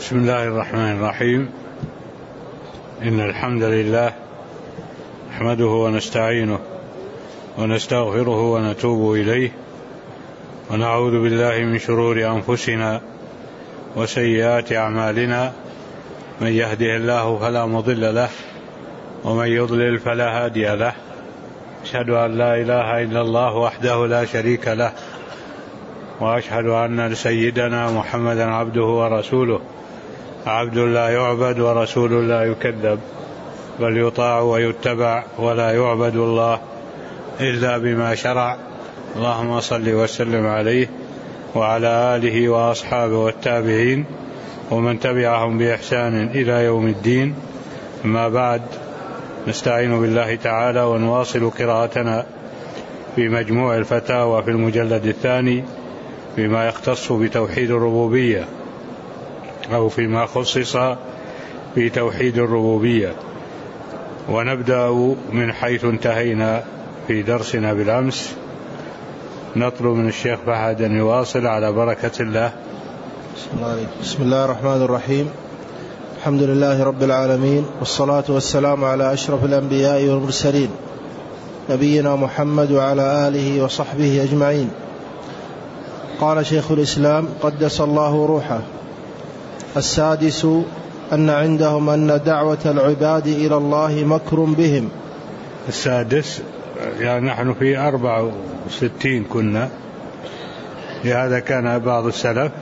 بسم الله الرحمن الرحيم. إن الحمد لله نحمده ونستعينه ونستغفره ونتوب إليه، ونعوذ بالله من شرور أنفسنا وسيئات أعمالنا، من يهده الله فلا مضل له ومن يضلل فلا هادي له. أشهد أن لا إله إلا الله وحده لا شريك له، وأشهد أن سيدنا محمدا عبده ورسوله، عبد لا يعبد ورسول لا يكذب، بل يطاع ويتبع ولا يعبد الله إلا بما شرع. اللهم صل وسلم عليه وعلى آله وأصحابه والتابعين ومن تبعهم بإحسان إلى يوم الدين. أما بعد، نستعين بالله تعالى ونواصل قراءتنا في مجموع الفتاوى في المجلد الثاني بما يختص بتوحيد الربوبية، أو فيما خصص بتوحيد الربوبية. ونبدأ من حيث انتهينا في درسنا بالأمس. نطلب من الشيخ فهد أن يواصل على بركة الله. بسم الله الرحمن الرحيم. الحمد لله رب العالمين، والصلاة والسلام على أشرف الأنبياء والمرسلين، نبينا محمد وعلى آله وصحبه أجمعين. قال شيخ الإسلام قدس الله روحه: السادس أن عندهم أن دعوة العباد إلى الله مكر بهم. السادس يعني نحن في 64 كنا، لهذا كان بعض السلف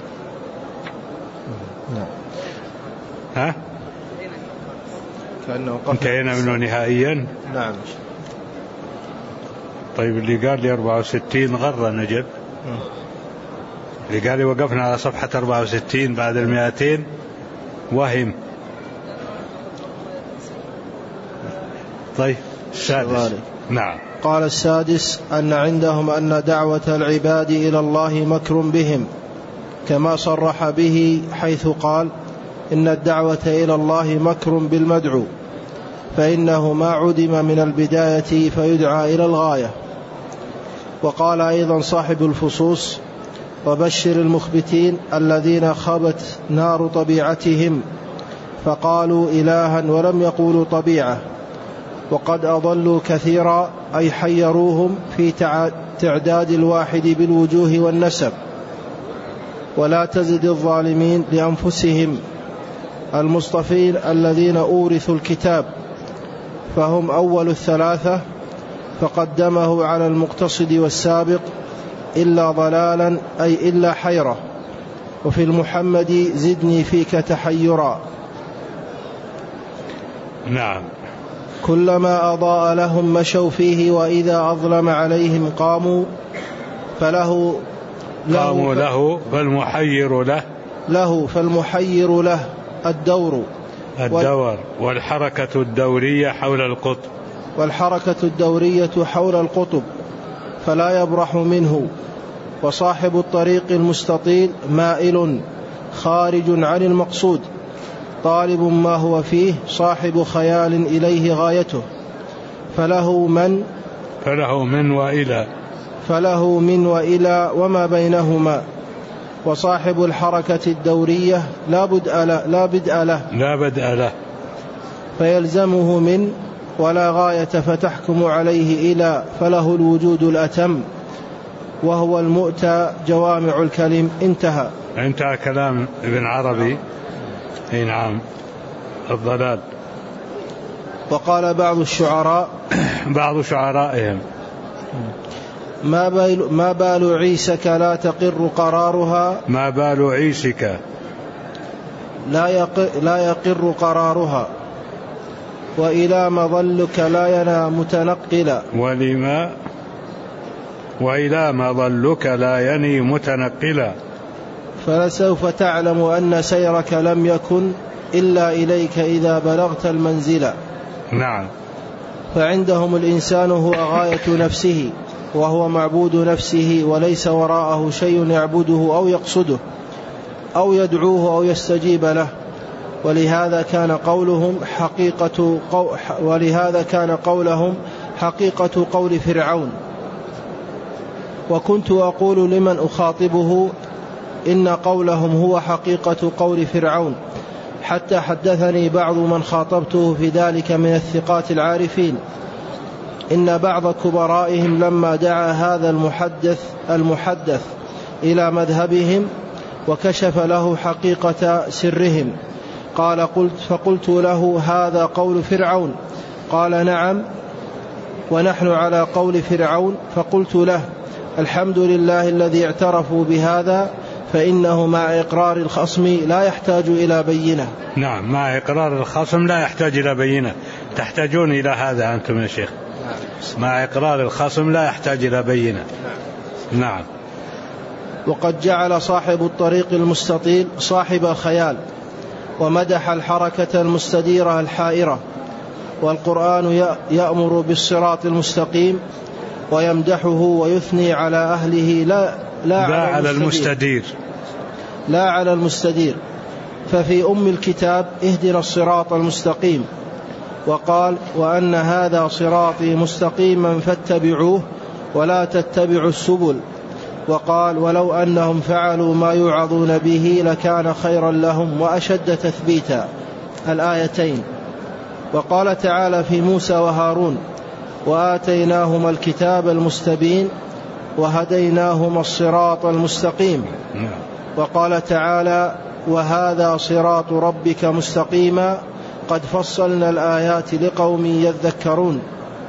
انتهينا منه نهائيا. نعم. طيب، اللي قال لي 64 غر نجد، اللي قال لي وقفنا على صفحة 64 بعد 200 وهم. طيب، السادس. نعم. قال السادس أن عندهم أن دعوة العباد إلى الله مكر بهم، كما صرح به حيث قال: إن الدعوة إلى الله مكر بالمدعو، فإنه ما عدم من البداية فيدعى إلى الغاية. وقال أيضا صاحب الفصوص: وبشر المخبتين الذين خبت نار طبيعتهم فقالوا إلها ولم يقولوا طبيعة، وقد أضلوا كثيرا، أي حيروهم في تعداد الواحد بالوجوه والنسب. ولا تزد الظالمين لأنفسهم المصطفين الذين أورثوا الكتاب، فهم أول الثلاثة، فقدمه على المقتصد والسابق إلا ضلالا، أي إلا حيرة. وفي المحمد زدني فيك تحيرا. نعم. كلما أضاء لهم مشوا فيه، وإذا أظلم عليهم قاموا فالمحير له الدور والحركة الدورية حول القطب فلا يبرح منه. وصاحب الطريق المستطيل مائل خارج عن المقصود، طالب ما هو فيه، صاحب خيال إليه غايته، فله من وإلى وما بينهما. وصاحب الحركة الدورية لا بدء له فيلزمه من، ولا غاية فتحكم عليه إلى، فله الوجود الأتم، وهو المؤتى جوامع الكلم. انتهى كلام ابن عربي. نعم. الضلال. وقال بعض شعرائهم: ما بال عيسك لا تقر قرارها، ما بال عيسك لا يقر قرارها، وإلى مظلك لا ينى متنقلا، وإلى مظلك لا يني متنقلا، فلسوف تعلم أن سيرك لم يكن إلا إليك إذا بلغت المنزل. نعم. فعندهم الإنسان هو غاية نفسه، وهو معبود نفسه، وليس وراءه شيء يعبده أو يقصده أو يدعوه أو يستجيب له. ولهذا كان قولهم حقيقة قول فرعون: وكنت أقول لمن أخاطبه إن قولهم هو حقيقة قول فرعون، حتى حدثني بعض من خاطبته في ذلك من الثقات العارفين إن بعض كبرائهم لما دعا هذا المحدث إلى مذهبهم وكشف له حقيقة سرهم فقلت له هذا قول فرعون؟ قال نعم ونحن على قول فرعون. فقلت له الحمد لله الذي اعترفوا بهذا، فإنه مع إقرار الخصم لا يحتاج إلى بينة. نعم، مع إقرار الخصم لا يحتاج إلى بينة. تحتاجون إلى هذا أنتم يا شيخ. مع إقرار الخصم لا يحتاج إلى بينة. نعم. وقد جعل صاحب الطريق المستطيل صاحب الخيال، ومدح الحركة المستديرة الحائرة، والقرآن يأمر بالصراط المستقيم ويمدحه ويثني على أهله لا على المستدير. ففي الكتاب اهدنا الصراط المستقيم، وقال وأن هذا صراطي مستقيما فاتبعوه ولا تتبعوا السبل، وقال ولو أنهم فعلوا ما يوعظون به لكان خيرا لهم وأشد تثبيتا، الآيتين. وقال تعالى في موسى وهارون وآتيناهما الكتاب المستبين وهديناهما الصراط المستقيم. وقال تعالى وهذا صراط ربك مستقيما قد فصلنا الآيات لقوم يذكرون.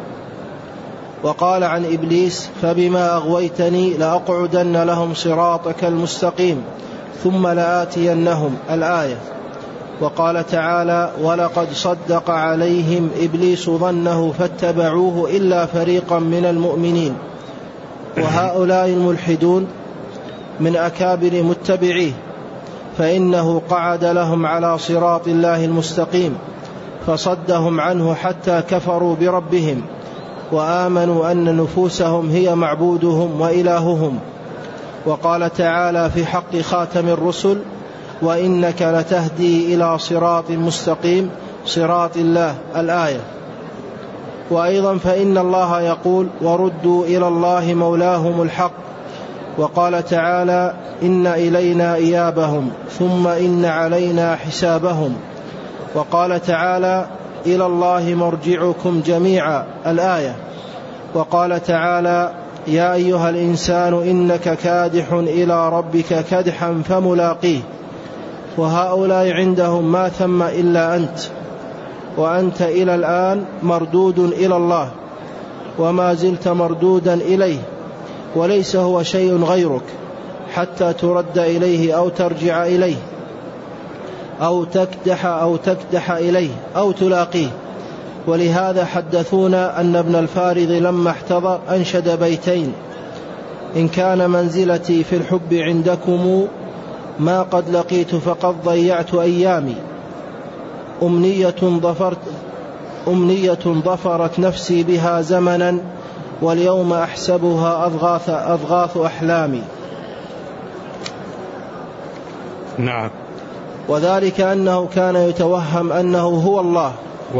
وقال عن إبليس فبما أغويتني لأقعدن لهم صراطك المستقيم ثم لآتينهم، الآية. وقال تعالى ولقد صدق عليهم إبليس ظنه فاتبعوه إلا فريقا من المؤمنين. وهؤلاء الملحدون من أكابر متبعيه، فإنه قعد لهم على صراط الله المستقيم فصدهم عنه حتى كفروا بربهم وآمنوا أن نفوسهم هي معبودهم وإلههم. وقال تعالى في حق خاتم الرسل وإنك لتهدي إلى صراط مستقيم صراط الله، الآية. وأيضا فإن الله يقول وردوا إلى الله مولاهم الحق. وقال تعالى إن إلينا إيابهم ثم إن علينا حسابهم. وقال تعالى إلى الله مرجعكم جميعا، الآية. وقال تعالى يا أيها الإنسان إنك كادح إلى ربك كدحا فملاقيه. وهؤلاء عندهم ما ثم إلا أنت، وأنت إلى الآن مردود إلى الله وما زلت مردودا إليه، وليس هو شيء غيرك حتى ترد إليه أو ترجع إليه أو تكدح إليه أو تلاقيه. ولهذا حدثونا أن ابن الفارض لما احتضر أنشد بيتين: إن كان منزلتي في الحب عندكم ما قد لقيت فقد ضيعت أيامي، أمنية ظفرت نفسي بها زمنا واليوم أحسبها أضغاث أحلامي. نعم. وذلك أنه كان يتوهم أنه هو الله.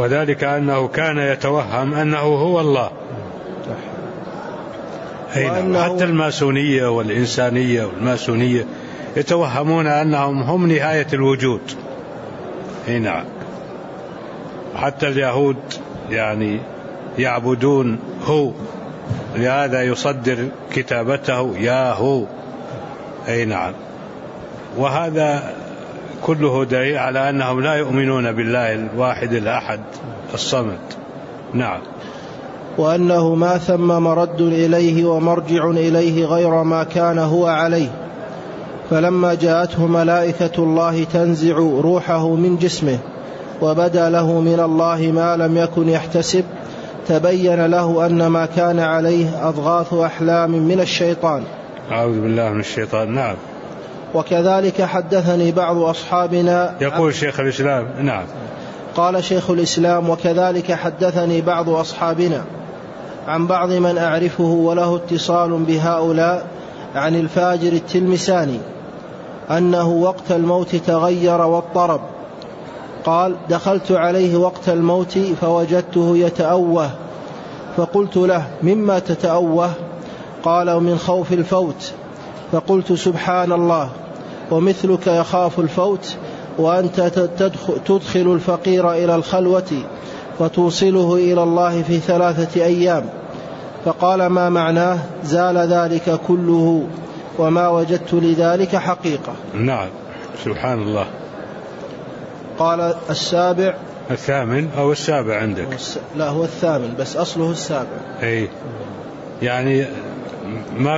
حتى الماسونية والإنسانية والماسونية يتوهمون أنهم هم نهاية الوجود. نعم. حتى اليهود يعني يعبدون هو، لهذا يصدر كتابته يا هو. نعم. وهذا كله دليل على أنهم لا يؤمنون بالله الواحد الأحد الصمد. نعم. وأنه ما ثم مرد إليه ومرجع إليه غير ما كان هو عليه. فلما جاءته ملائكة الله تنزع روحه من جسمه وبدا له من الله ما لم يكن يحتسب، تبين له أن ما كان عليه أضغاث أحلام من الشيطان. أعوذ بالله من الشيطان. نعم. وكذلك حدثني بعض أصحابنا، يقول شيخ الإسلام. نعم. قال شيخ الإسلام وكذلك حدثني بعض أصحابنا عن بعض من أعرفه وله اتصال بهؤلاء عن الفاجر التلمساني أنه وقت الموت تغير واضطرب. قال دخلت عليه وقت الموت فوجدته يتأوه، فقلت له مما تتأوه؟ قال من خوف الفوت. فقلت سبحان الله، ومثلك يخاف الفوت، وأنت تدخل الفقير إلى الخلوة فتوصله إلى الله في 3 أيام. فقال: ما معناه؟ زال ذلك كله وما وجدت لذلك حقيقة. نعم، سبحان الله. قال: الثامن أو السابع عندك؟ لا، هو الثامن بس أصله السابع. أي يعني ما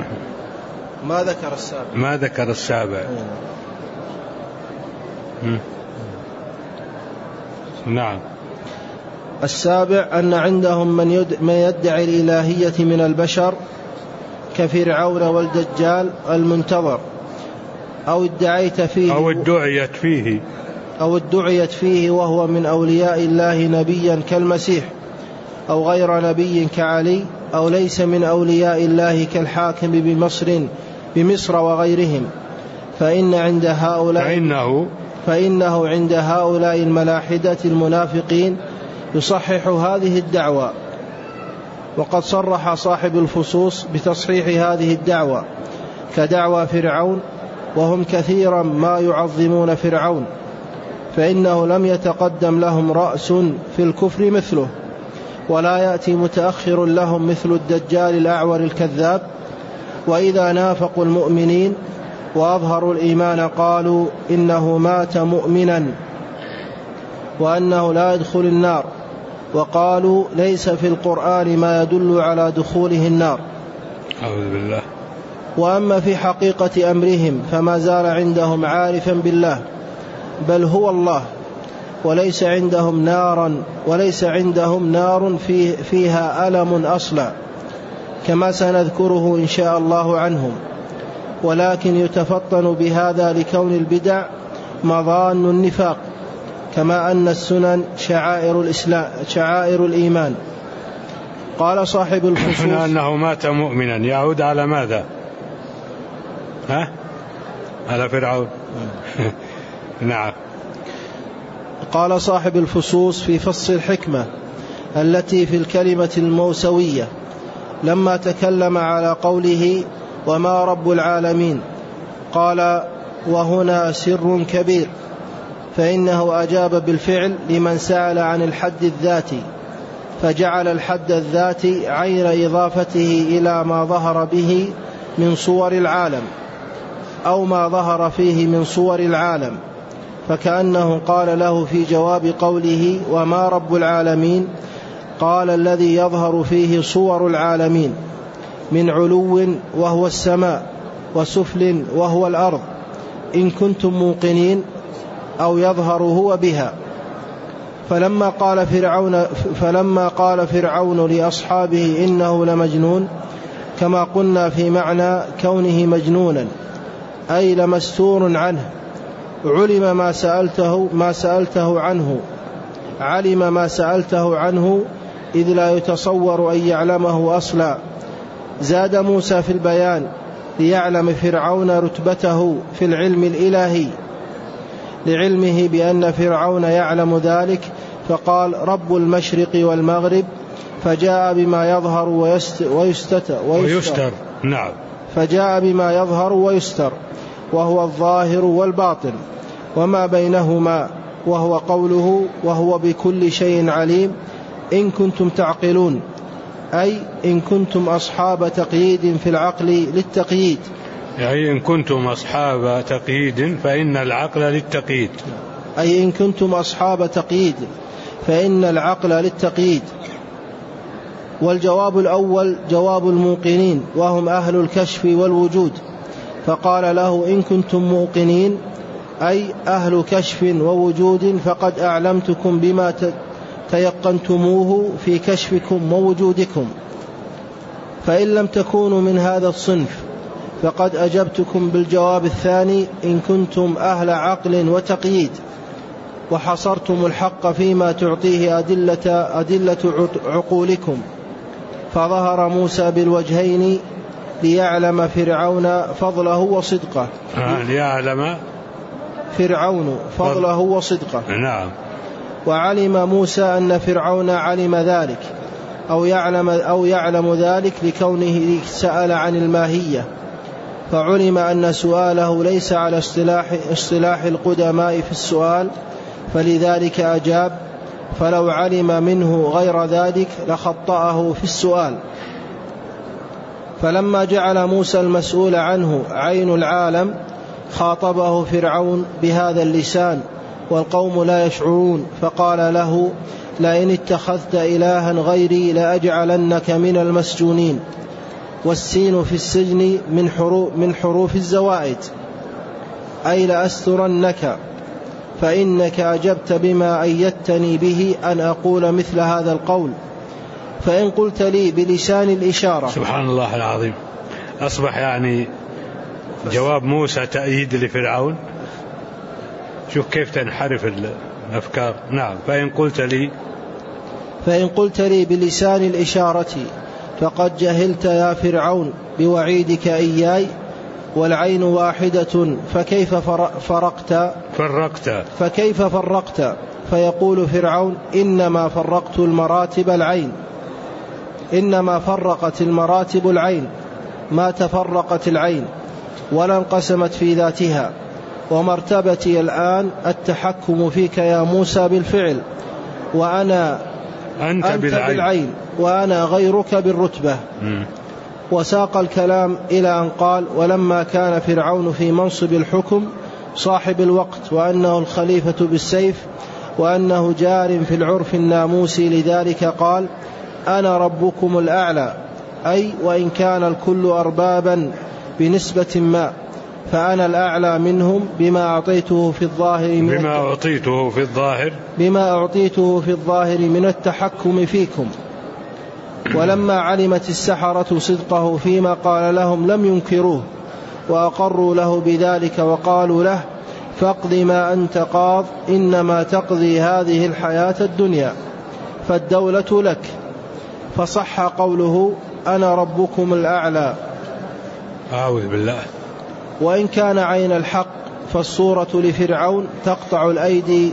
ذكر السابع. نعم. السابع أن عندهم من يدعي الإلهية من البشر كفرعون والدجال المنتظر، أو ادعيت فيه أو ادعيت فيه وهو من أولياء الله نبيا كالمسيح، أو غير نبي كعلي، أو ليس من أولياء الله كالحاكم بمصر وغيرهم، فإنه عند هؤلاء الملاحدة المنافقين يصحح هذه الدعوة. وقد صرح صاحب الفصوص بتصحيح هذه الدعوة كدعوى فرعون، وهم كثيرا ما يعظمون فرعون، فإنه لم يتقدم لهم رأس في الكفر مثله، ولا يأتي متأخر لهم مثل الدجال الأعور الكذاب. وإذا نافقوا المؤمنين وأظهروا الإيمان قالوا إنه مات مؤمنا وأنه لا يدخل النار، وقالوا ليس في القرآن ما يدل على دخوله النار. أعوذ بالله. وأما في حقيقة أمرهم فما زال عندهم عارفا بالله، بل هو الله، وليس عندهم نار فيها ألم أصلا، كما سنذكره إن شاء الله عنهم. ولكن يتفطن بهذا لكون البدع مظان النفاق، كما أن السنن شعائر الإيمان. قال صاحب الفصوص: أنه مات مؤمنا يعود على ماذا؟ على فرعون. نعم. قال صاحب الفصوص في فص الحكمة التي في الكلمة الموسوية لما تكلم على قوله وما رب العالمين، قال: وهنا سر كبير، فإنه أجاب بالفعل لمن سأل عن الحد الذاتي، فجعل الحد الذاتي عين إضافته إلى ما ظهر به من صور العالم أو ما ظهر فيه من صور العالم، فكأنه قال له في جواب قوله وما رب العالمين، قال: الذي يظهر فيه صور العالمين من علو وهو السماء، وسفل وهو الأرض، إن كنتم موقنين، أو يظهر هو بها. فلما قال فرعون لأصحابه إنه لمجنون، كما قلنا في معنى كونه مجنونا أي لمستور عنه، علم ما سألته عنه إذ لا يتصور أن يعلمه أصلا. زاد موسى في البيان ليعلم فرعون رتبته في العلم الإلهي لعلمه بأن فرعون يعلم ذلك، فقال: رب المشرق والمغرب، فجاء بما يظهر ويستر. نعم. فجاء بما يظهر ويستر، وهو الظاهر والباطن وما بينهما، وهو قوله وهو بكل شيء عليم، إن كنتم تعقلون، أي إن كنتم أصحاب تقييد في العقل للتقييد، أي إن كنتم أصحاب تقييد فإن العقل للتقييد، أي إن كنتم أصحاب تقييد فإن العقل للتقييد. والجواب الأول جواب الموقنين وهم أهل الكشف والوجود، فقال له: إن كنتم موقنين أي أهل كشف ووجود، فقد أعلمتكم بما تيقنتموه في كشفكم ووجودكم، فإن لم تكونوا من هذا الصنف فقد أجبتكم بالجواب الثاني إن كنتم أهل عقل وتقييد، وحصرتم الحق فيما تعطيه أدلة عقولكم. فظهر موسى بالوجهين ليعلم فرعون فضله وصدقه. ليعلم فرعون فضله وصدقه. نعم. وعلم موسى أن فرعون علم ذلك أو يعلم ذلك لكونه سأل عن الماهية، فعلم أن سؤاله ليس على اصطلاح القدماء في السؤال، فلذلك أجاب، فلو علم منه غير ذلك لخطأه في السؤال. فلما جعل موسى المسؤول عنه عين العالم خاطبه فرعون بهذا اللسان والقوم لا يشعرون، فقال له: لئن اتخذت إلها غيري لأجعلنك من المسجونين. والسين في السجن من حروف الزوائد، أي لأسترنك، فإنك أجبت بما أيدتني به أن أقول مثل هذا القول. فإن قلت لي بلسان الإشارة. سبحان الله العظيم. أصبح يعني جواب موسى تأييد لفرعون. شوف كيف تنحرف الأفكار. نعم. فإن قلت لي بلسان الإشارة فقد جهلت يا فرعون بوعيدك إياي، والعين واحدة فكيف فرقت. فيقول فرعون: إنما فرقت إنما فرقت المراتب العين، ما تفرقت العين ولا انقسمت في ذاتها. ومرتبتي الآن التحكم فيك يا موسى بالفعل، وأنا أنت بالعين، وأنا غيرك بالرتبة. وساق الكلام إلى أن قال: ولما كان فرعون في منصب الحكم صاحب الوقت، وأنه الخليفة بالسيف، وأنه جار في العرف الناموسي، لذلك قال: أنا ربكم الأعلى، أي وإن كان الكل أربابا بنسبة ما، فأنا الأعلى منهم بما أعطيته في الظاهر من التحكم فيكم. ولما علمت السحرة صدقه فيما قال لهم لم ينكروه، وأقروا له بذلك، وقالوا له: فاقض ما أنت قاض، إنما تقضي هذه الحياة الدنيا، فالدولة لك. فصح قوله: أنا ربكم الأعلى. أعوذ بالله. وإن كان عين الحق فالصورة لفرعون تقطع الأيدي،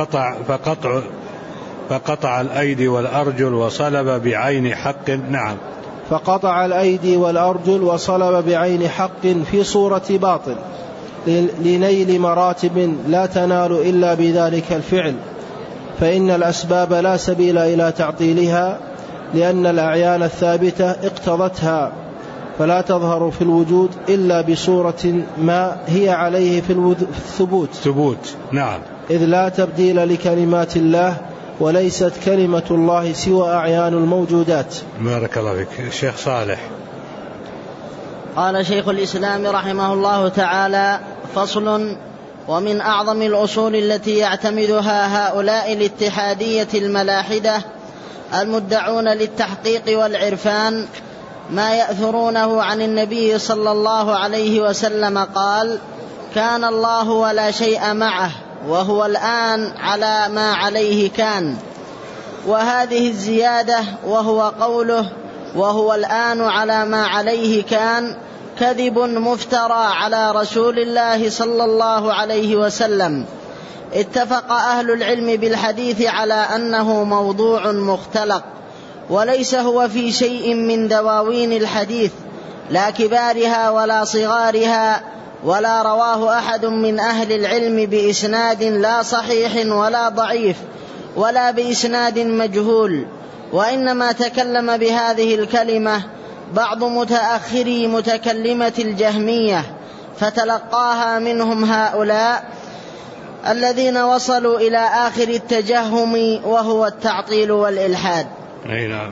فقطع الأيدي والأرجل وصلب بعين حق. نعم. فقطع الأيدي والأرجل وصلب بعين حق في صورة باطل، لنيل مراتب لا تنال إلا بذلك الفعل، فإن الأسباب لا سبيل إلى تعطيلها، لأن الأعيان الثابتة اقتضتها، فلا تظهر في الوجود إلا بصورة ما هي عليه في الثبوت. نعم. إذ لا تبديل لكلمات الله، وليست كلمة الله سوى أعيان الموجودات. بارك الله فيك. الشيخ صالح. قال شيخ الإسلام رحمه الله تعالى: فصل: ومن أعظم الأصول التي يعتمدها هؤلاء الاتحادية الملاحدة المدعون للتحقيق والعرفان ما يأثرونه عن النبي صلى الله عليه وسلم قال: كان الله ولا شيء معه، وهو الآن على ما عليه كان. وهذه الزيادة وهو قوله وهو الآن على ما عليه كان كذب مفترى على رسول الله صلى الله عليه وسلم. اتفق أهل العلم بالحديث على أنه موضوع مختلق، وليس هو في شيء من دواوين الحديث، لا كبارها ولا صغارها، ولا رواه أحد من أهل العلم بإسناد لا صحيح ولا ضعيف، ولا بإسناد مجهول. وإنما تكلم بهذه الكلمة بعض متأخري متكلمة الجهمية، فتلقاها منهم هؤلاء الذين وصلوا إلى آخر التجهم، وهو التعطيل والإلحاد. نعم.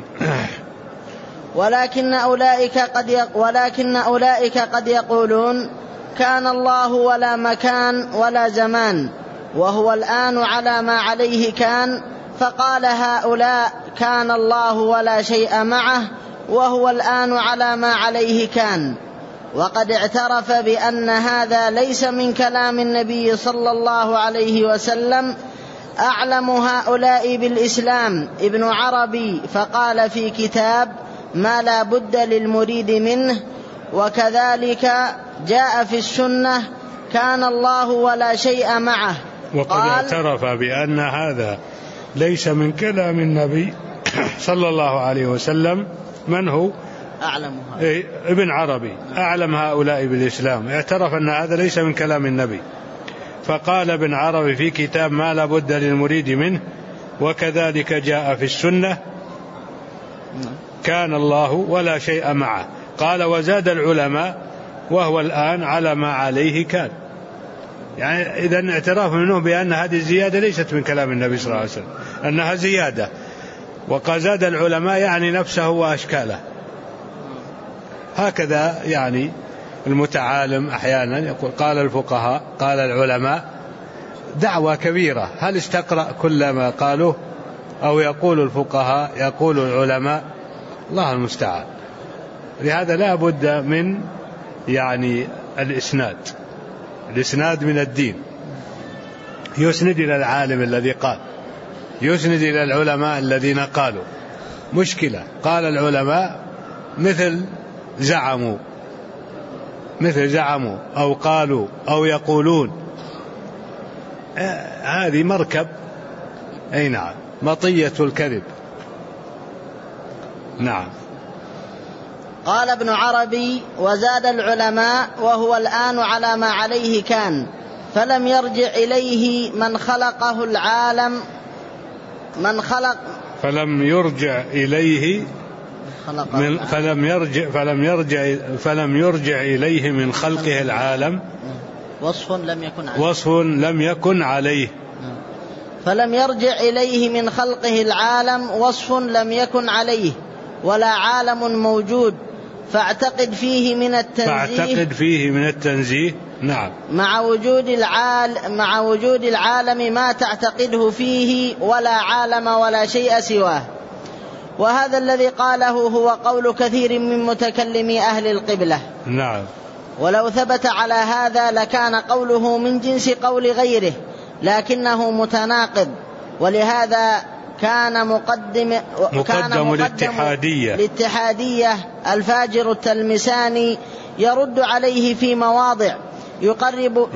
ولكن أولئك قد يقولون: كان الله ولا مكان ولا زمان، وهو الآن على ما عليه كان. فقال هؤلاء: كان الله ولا شيء معه، وهو الآن على ما عليه كان. وقد اعترف بأن هذا ليس من كلام النبي صلى الله عليه وسلم أعلم هؤلاء بالإسلام ابن عربي، فقال في كتاب: ما لا بد للمريد منه. وكذلك جاء في السنة: كان الله ولا شيء معه. وقد اعترف بأن هذا ليس من كلام النبي صلى الله عليه وسلم. من هو؟ أعلمها ابن عربي أعلم هؤلاء بالإسلام، اعترف أن هذا ليس من كلام النبي، فقال ابن عربي في كتاب ما لا بد للمريد منه وكذلك جاء في السنة كان الله ولا شيء معه. قال وزاد العلماء وهو الآن على ما عليه كان. يعني إذن اعتراف منه بأن هذه الزيادة ليست من كلام النبي صلى الله عليه وسلم، أنها زيادة، وقد زاد العلماء يعني نفسه وأشكاله. هكذا يعني المتعالم أحيانا يقول قال الفقهاء قال العلماء، دعوة كبيرة، هل استقرأ كل ما قالوه؟ أو يقول الفقهاء يقول العلماء؟ الله المستعان. لهذا لا بد من يعني الإسناد من الدين، يسند إلى العالم الذي قال، يسند إلى العلماء الذين قالوا. مشكلة قال العلماء مثل زعموا أو قالوا أو يقولون، هذه مركب أي نعم مطية الكذب. نعم. قال ابن عربي وزاد العلماء وهو الآن على ما عليه كان، فلم يرجع إليه من خلقه العالم فلم يرجع إليه من خلقه العالم وصف لم يكن عليه فلم يرجع إليه من خلقه العالم وصف لم يكن عليه ولا عالم موجود، فاعتقد فيه من التنزيه نعم مع وجود العالم ما تعتقده فيه ولا عالم ولا شيء سواه. وهذا الذي قاله هو قول كثير من متكلمي أهل القبلة. نعم. ولو ثبت على هذا لكان قوله من جنس قول غيره، لكنه متناقض، ولهذا كان مقدم الاتحادية الفاجر التلمساني يرد عليه في مواضع يقرب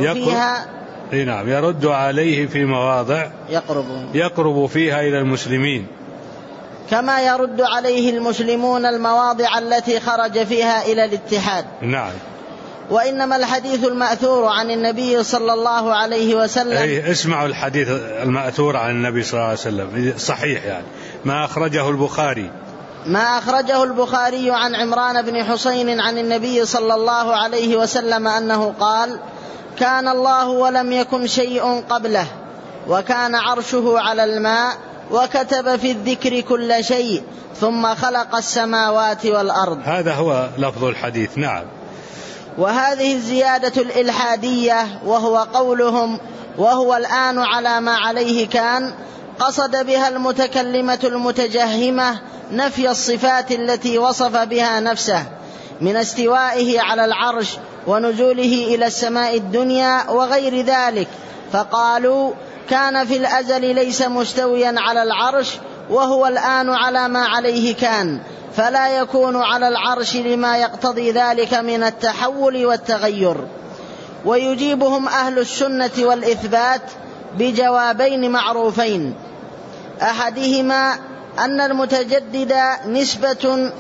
فيها إلى المسلمين، كما يرد عليه المسلمون المواضع التي خرج فيها إلى الاتحاد. نعم. وإنما الحديث المأثور عن النبي صلى الله عليه وسلم، اسمعوا الحديث المأثور عن النبي صلى الله عليه وسلم صحيح، يعني ما أخرجه البخاري عن عمران بن حسين عن النبي صلى الله عليه وسلم أنه قال كان الله ولم يكن شيء قبله وكان عرشه على الماء وكتب في الذكر كل شيء ثم خلق السماوات والأرض. هذا هو لفظ الحديث. نعم. وهذه الزيادة الإلحادية وهو قولهم وهو الآن على ما عليه كان، قصد بها المتكلمة المتجهمة نفي الصفات التي وصف بها نفسه من استوائه على العرش ونزوله إلى السماء الدنيا وغير ذلك، فقالوا كان في الأزل ليس مستويا على العرش وهو الآن على ما عليه كان، فلا يكون على العرش لما يقتضي ذلك من التحول والتغير. ويجيبهم أهل السنة والإثبات بجوابين معروفين، أحدهما أن المتجدد نسبة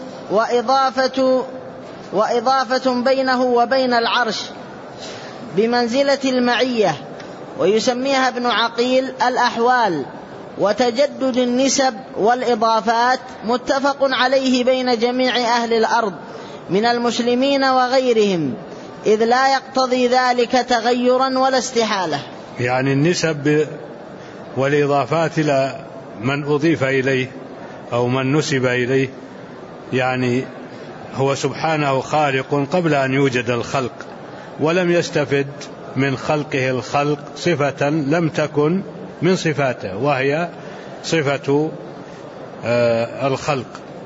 وإضافة بينه وبين العرش بمنزلة المعية، ويسميها ابن عقيل الأحوال. وتجدد النسب والإضافات متفق عليه بين جميع أهل الأرض من المسلمين وغيرهم، إذ لا يقتضي ذلك تغيرا ولا استحالة. يعني النسب والإضافات إلى من أضيف إليه أو من نسب إليه، يعني هو سبحانه خالق قبل أن يوجد الخلق، ولم يستفد من خلقه الخلق صفة لم تكن من صفاته وهي صفة الخلق.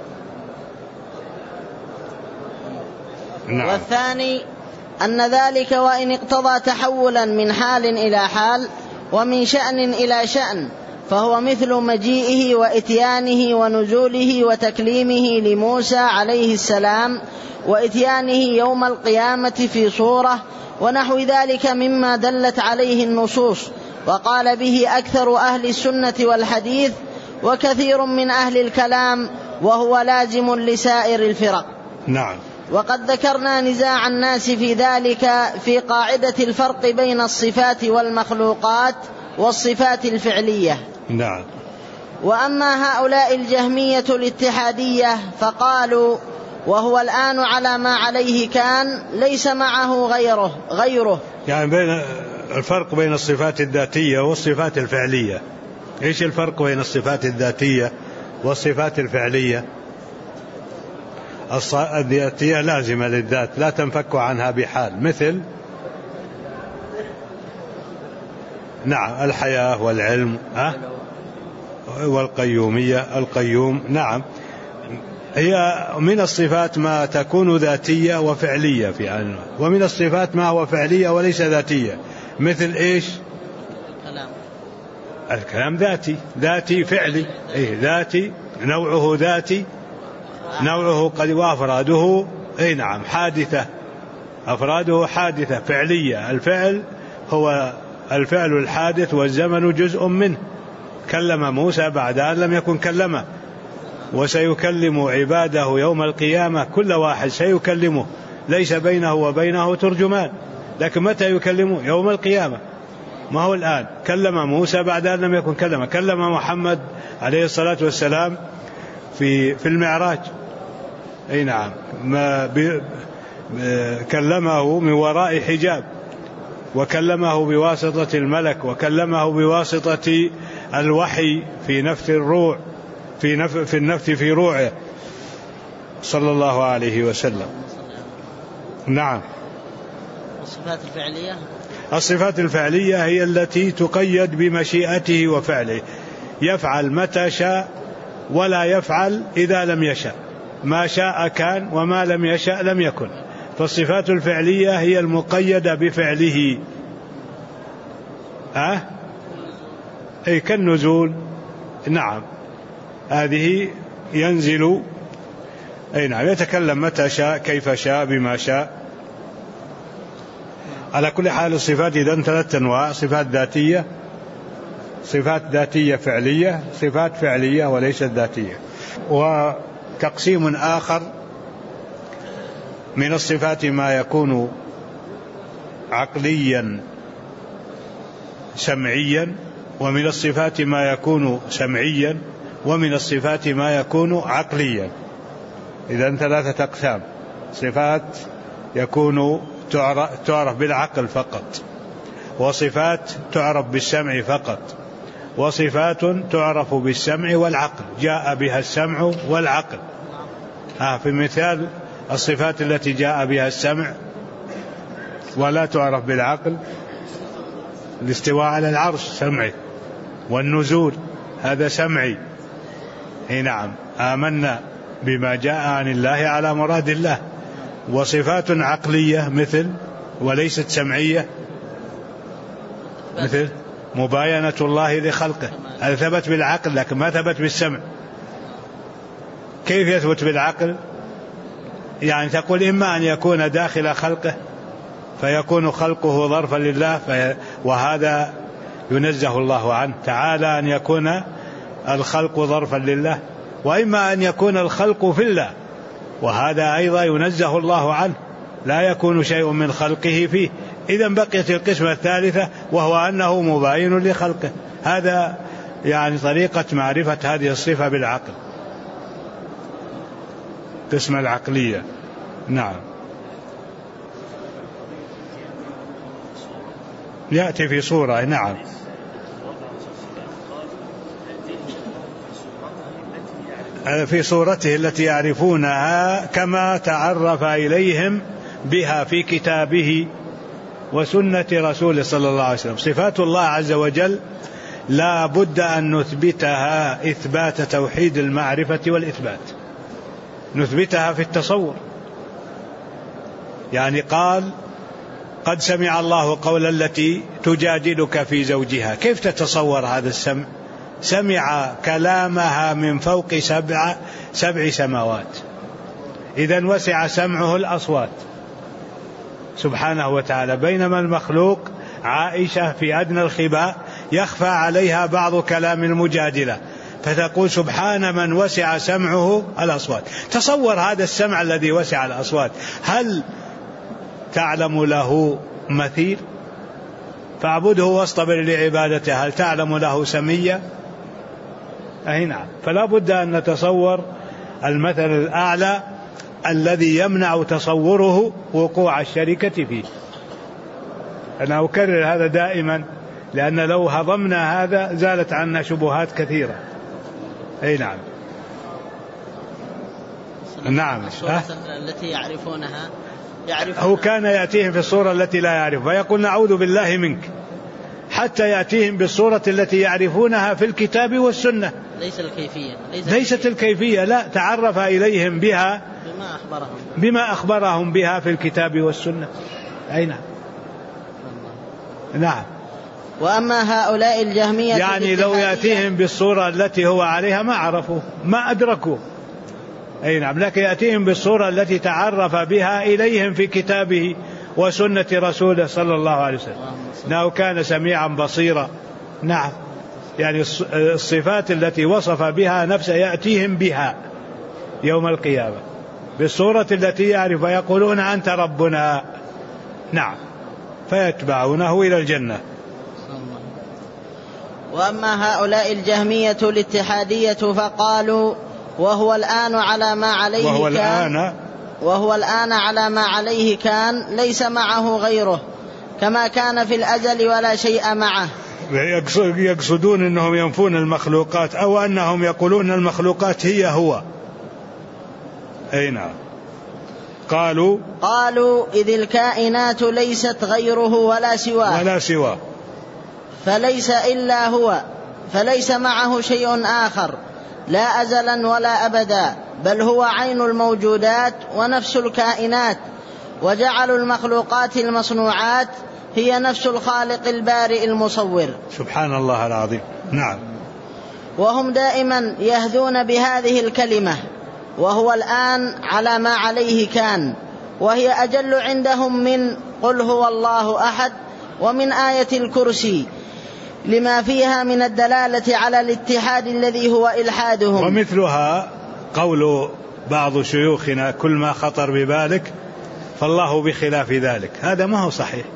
نعم. والثاني أن ذلك وإن اقتضى تحولا من حال إلى حال ومن شأن إلى شأن فهو مثل مجيئه وإتيانه ونزوله وتكليمه لموسى عليه السلام وإتيانه يوم القيامة في صورة ونحو ذلك مما دلت عليه النصوص، وقال به أكثر أهل السنة والحديث وكثير من أهل الكلام، وهو لازم لسائر الفرق. نعم. وقد ذكرنا نزاع الناس في ذلك في قاعدة الفرق بين الصفات والمخلوقات والصفات الفعلية. نعم. وأما هؤلاء الجهمية الاتحادية فقالوا وهو الآن على ما عليه كان ليس معه غيره. يعني بين الفرق بين الصفات الذاتية والصفات الفعلية. إيش الفرق بين الصفات الذاتية والصفات الفعلية؟ الذاتية لازمة للذات لا تنفك عنها بحال، مثل نعم الحياة والعلم والقيومية. القيوم نعم هي من الصفات ما تكون ذاتية وفعلية في علم، ومن الصفات ما هو فعلية وليس ذاتية، مثل إيش؟ الكلام ذاتي فعلي، ذاتي نوعه ذاتي، نوعه قد وأفراده نعم حادثة، أفراده حادثة فعلية. الفعل هو الفعل الحادث والزمن جزء منه. كلم موسى بعد أن لم يكن كلمه، وسيكلم عباده يوم القيامة، كل واحد سيكلمه ليس بينه وبينه ترجمان، لكن متى يكلمه؟ يوم القيامة، ما هو الآن. كلم موسى بعد أن لم يكن كلمه، كلم محمد عليه الصلاة والسلام في المعراج، نعم كلمه من وراء حجاب، وكلمه بواسطة الملك، وكلمه بواسطة الوحي في نفث الروح في النفث في روعه صلى الله عليه وسلم. نعم. الصفات الفعلية هي التي تقيد بمشيئته وفعله، يفعل متى شاء ولا يفعل إذا لم يشاء، ما شاء كان وما لم يشاء لم يكن. فالصفات الفعلية هي المقيدة بفعله، كالنزول، نعم هذه ينزل، نعم يتكلم متى شاء كيف شاء بما شاء. على كل حال الصفات إذن 3 أنواع: صفات ذاتية، صفات ذاتية فعلية، صفات فعلية وليست ذاتية. وتقسيم آخر من الصفات ما يكون عقليا سمعيا، ومن الصفات ما يكون سمعيا، ومن الصفات ما يكون عقليا. إذن 3 أقسام: صفات يكون تعرف بالعقل فقط، وصفات تعرف بالسمع فقط، وصفات تعرف بالسمع والعقل، جاء بها السمع والعقل. في مثال الصفات التي جاء بها السمع ولا تعرف بالعقل: الاستواء على العرش سمعي، والنزول هذا سمعي، نعم آمنا بما جاء عن الله على مراد الله. وصفات عقلية مثل وليست سمعية، مثل مباينة الله لخلقه، هذا ثبت بالعقل لكن ما ثبت بالسمع. كيف يثبت بالعقل؟ يعني تقول إما أن يكون داخل خلقه فيكون خلقه ظرفا لله، وهذا ينزه الله عنه تعالى أن يكون الخلق ظرفا لله، وإما أن يكون الخلق في الله، وهذا أيضا ينزه الله عنه، لا يكون شيء من خلقه فيه. إذن بقيت القسمة الثالثة وهو أنه مباين لخلقه. هذا يعني طريقة معرفة هذه الصفة بالعقل، قسمة العقلية. نعم يأتي في صورة، نعم في صورته التي يعرفونها كما تعرف إليهم بها في كتابه وسنة رسوله صلى الله عليه وسلم. صفات الله عز وجل لا بد أن نثبتها إثبات توحيد المعرفة والإثبات، نثبتها في التصور. يعني قال: قد سمع الله قول التي تجادلك في زوجها. كيف تتصور هذا السمع؟ سمع كلامها من فوق 7 سماوات، إذن وسع سمعه الأصوات سبحانه وتعالى، بينما المخلوق عائشة في أدنى الخباء يخفى عليها بعض كلام المجادلة، فتقول سبحان من وسع سمعه الأصوات. تصور هذا السمع الذي وسع الأصوات، هل تعلم له مثيل؟ فاعبده واصطبر لعبادته، هل تعلم له سميا؟ أي نعم. فلا بد أن نتصور المثل الأعلى الذي يمنع تصوره وقوع الشركة فيه. أنا أكرر هذا دائما، لأن لو هضمنا هذا زالت عنا شبهات كثيرة. أي نعم. نعم. التي يعرفونها هو كان يأتيهم في الصورة التي لا يعرف فيقول نعوذ بالله منك، حتى يأتيهم بالصورة التي يعرفونها في الكتاب والسنة. ليست الكيفية، لا، تعرف إليهم بها بما أخبرهم بها في الكتاب والسنة. أي نعم. نعم. وأما هؤلاء الجهمية يعني لو يأتيهم بالصورة التي هو عليها ما عرفوا، ما أدركوا. أي نعم. لكن يأتيهم بالصورة التي تعرف بها إليهم في كتابه وسنة رسوله صلى الله عليه وسلم، إنه كان سميعا بصيرا. نعم. يعني الصفات التي وصف بها نفسه يأتيهم بها يوم القيامة بالصورة التي يعرف، ويقولون أنت ربنا. نعم. فيتبعونه إلى الجنة. وأما هؤلاء الجهمية الاتحادية فقالوا وهو الآن على ما عليه كان ليس معه غيره كما كان في الأزل ولا شيء معه. يقصدون أنهم ينفون المخلوقات، أو أنهم يقولون المخلوقات هي هو. أي نعم. قالوا إذ الكائنات ليست غيره ولا سواه فليس إلا هو، فليس معه شيء آخر لا أزلا ولا أبدا، بل هو عين الموجودات ونفس الكائنات، وجعلوا المخلوقات المصنوعات هي نفس الخالق البارئ المصور. سبحان الله العظيم. نعم. وهم دائما يهذون بهذه الكلمة وهو الآن على ما عليه كان، وهي أجل عندهم من قل هو الله أحد ومن آية الكرسي، لما فيها من الدلالة على الاتحاد الذي هو إلحادهم. ومثلها قول بعض شيوخنا كل ما خطر ببالك فالله بخلاف ذلك، هذا ما هو صحيح.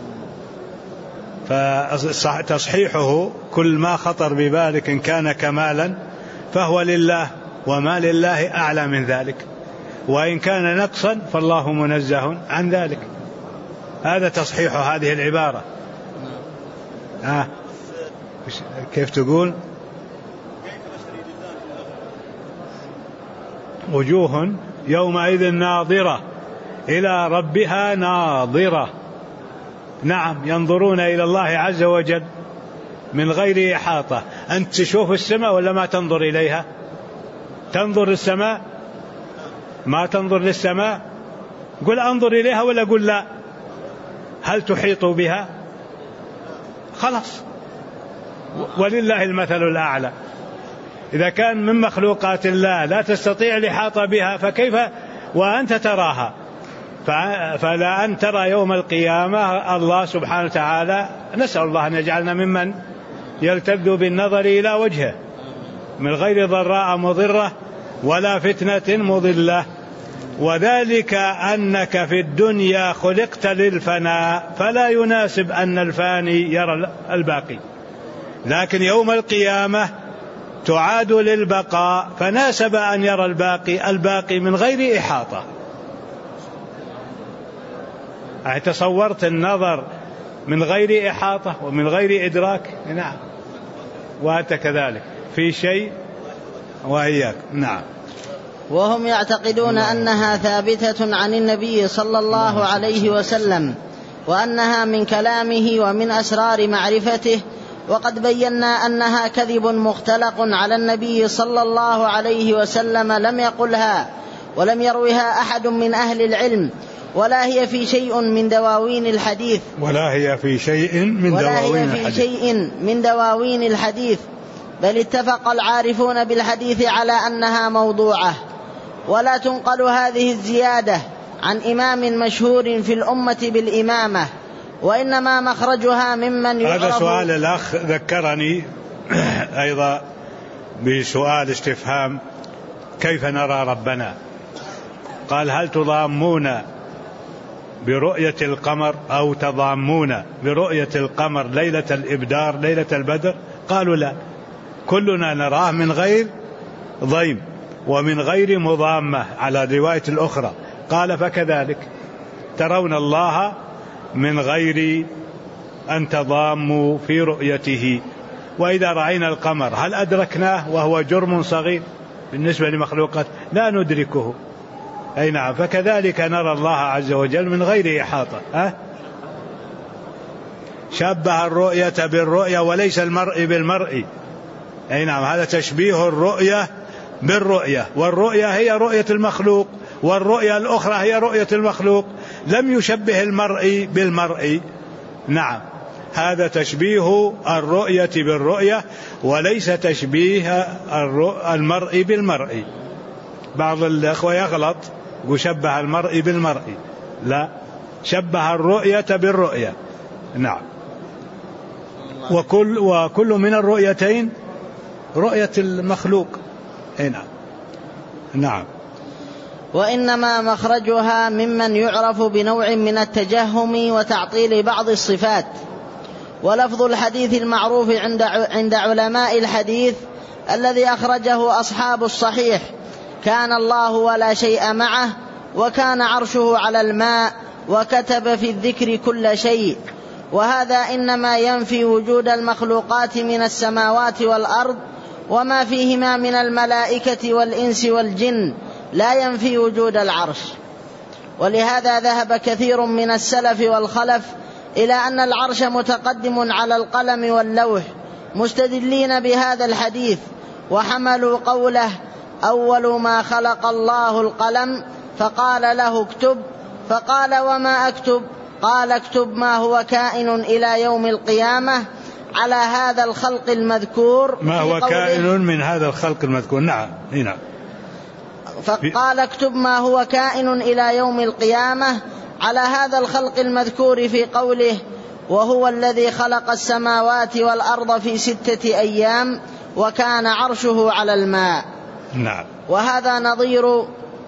فتصحيحه كل ما خطر ببالك إن كان كمالا فهو لله، وما لله أعلى من ذلك، وإن كان نقصا فالله منزه عن ذلك. هذا تصحيح هذه العبارة. كيف تقول؟ وجوه يومئذ ناظرة إلى ربها ناظرة. نعم. ينظرون إلى الله عز وجل من غير إحاطة. أنت تشوف السماء ولا ما تنظر إليها؟ تنظر للسماء؟ ما تنظر للسماء؟ قل أنظر إليها ولا قل لا؟ هل تحيط بها؟ خلاص. ولله المثل الأعلى. إذا كان من مخلوقات الله لا تستطيع الإحاطة بها فكيف وأنت تراها؟ فلا أن ترى يوم القيامة الله سبحانه وتعالى، نسأل الله أن يجعلنا ممن يلتذ بالنظر إلى وجهه من غير ضراء مضرة ولا فتنة مضلة. وذلك أنك في الدنيا خلقت للفناء، فلا يناسب أن الفاني يرى الباقي، لكن يوم القيامة تعاد للبقاء، فناسب أن يرى الباقي من غير إحاطة. تصورت النظر من غير إحاطة ومن غير إدراك؟ نعم. وأنت كذلك في شيء وإياك. نعم. وهم يعتقدون أنها ثابتة عن النبي صلى الله عليه وسلم، وأنها من كلامه ومن أسرار معرفته، وقد بينا أنها كذب مختلق على النبي صلى الله عليه وسلم، لم يقلها ولم يروها أحد من أهل العلم، ولا هي في شيء من دواوين الحديث بل اتفق العارفون بالحديث على أنها موضوعة. ولا تنقل هذه الزيادة عن إمام مشهور في الأمة بالإمامة، وإنما مخرجها ممن يعرف. هذا سؤال الأخ ذكرني أيضا بسؤال استفهام: كيف نرى ربنا؟ قال: هل تضامون برؤية القمر أو تضامون برؤية القمر ليلة الإبدار ليلة البدر؟ قالوا: لا، كلنا نراه من غير ضيم ومن غير مضامة على الرواية الأخرى. قال: فكذلك ترون الله من غير أن تضاموا في رؤيته. وإذا رأينا القمر هل أدركناه وهو جرم صغير بالنسبة لمخلوقات؟ لا ندركه. أي نعم، فكذلك نرى الله عز وجل من غير إحاطة. شبه الرؤية بالرؤية وليس المرء بالمرء. أي نعم، هذا تشبيه الرؤية بالرؤية، والرؤية هي رؤية المخلوق، والرؤية الأخرى هي رؤية المخلوق. لم يشبه المرء بالمرء. نعم، هذا تشبيه الرؤية بالرؤية وليس تشبيه المرء بالمرء. بعض الأخوة يغلط وشبه المرء بالمرء، لا، شبه الرؤية بالرؤية. نعم، وكل من الرؤيتين رؤية المخلوق. نعم. نعم. وإنما مخرجها ممن يعرف بنوع من التجهم وتعطيل بعض الصفات. ولفظ الحديث المعروف عند علماء الحديث الذي أخرجه أصحاب الصحيح: كان الله ولا شيء معه، وكان عرشه على الماء، وكتب في الذكر كل شيء. وهذا إنما ينفي وجود المخلوقات من السماوات والأرض وما فيهما من الملائكة والإنس والجن، لا ينفي وجود العرش. ولهذا ذهب كثير من السلف والخلف إلى أن العرش متقدم على القلم واللوح، مستدلين بهذا الحديث، وحملوا قوله: أول ما خلق الله القلم فقال له اكتب، فقال: وما أكتب؟ قال: اكتب ما هو كائن إلى يوم القيامة على هذا الخلق المذكور. ما هو كائن من هذا الخلق المذكور. نعم. نعم. فقال: اكتب ما هو كائن إلى يوم القيامة على هذا الخلق المذكور في قوله: وهو الذي خلق السماوات والأرض في 6 أيام وكان عرشه على الماء. نعم. وهذا نظير.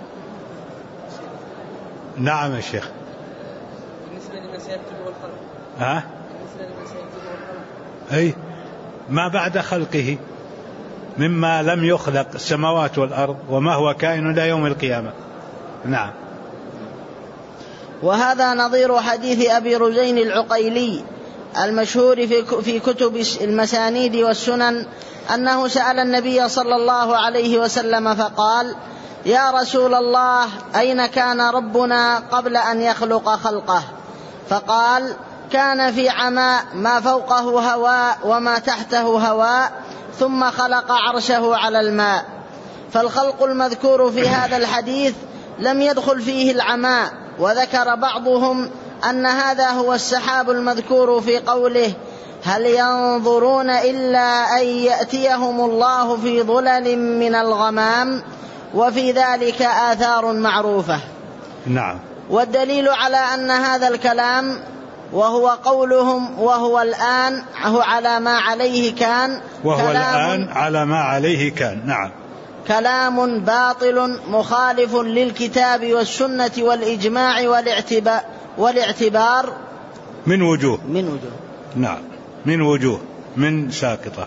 نعم يا شيخ. بالنسبة لمن سيكتب والخلق. بالنسبة لمن سيكتب والخلق. أي ما بعد خلقه مما لم يخلق السماوات والأرض وما هو كائن إلى يوم القيامة. نعم. وهذا نظير حديث أبي رزين العقيلي المشهور في كتب المسانيد والسنن، أنه سأل النبي صلى الله عليه وسلم فقال: يا رسول الله، أين كان ربنا قبل أن يخلق خلقه؟ فقال: كان في عماء، ما فوقه هواء وما تحته هواء، ثم خلق عرشه على الماء. فالخلق المذكور في هذا الحديث لم يدخل فيه العماء. وذكر بعضهم أن هذا هو السحاب المذكور في قوله: هل ينظرون إلا أن يأتيهم الله في ظلل من الغمام، وفي ذلك آثار معروفة. نعم. والدليل على أن هذا الكلام وهو قولهم: وهو الآن على ما عليه كان، وهو الآن على ما عليه كان. نعم. كلام باطل مخالف للكتاب والسنة والإجماع والاعتبار من وجوه. نعم، من وجوه، من ساقطة.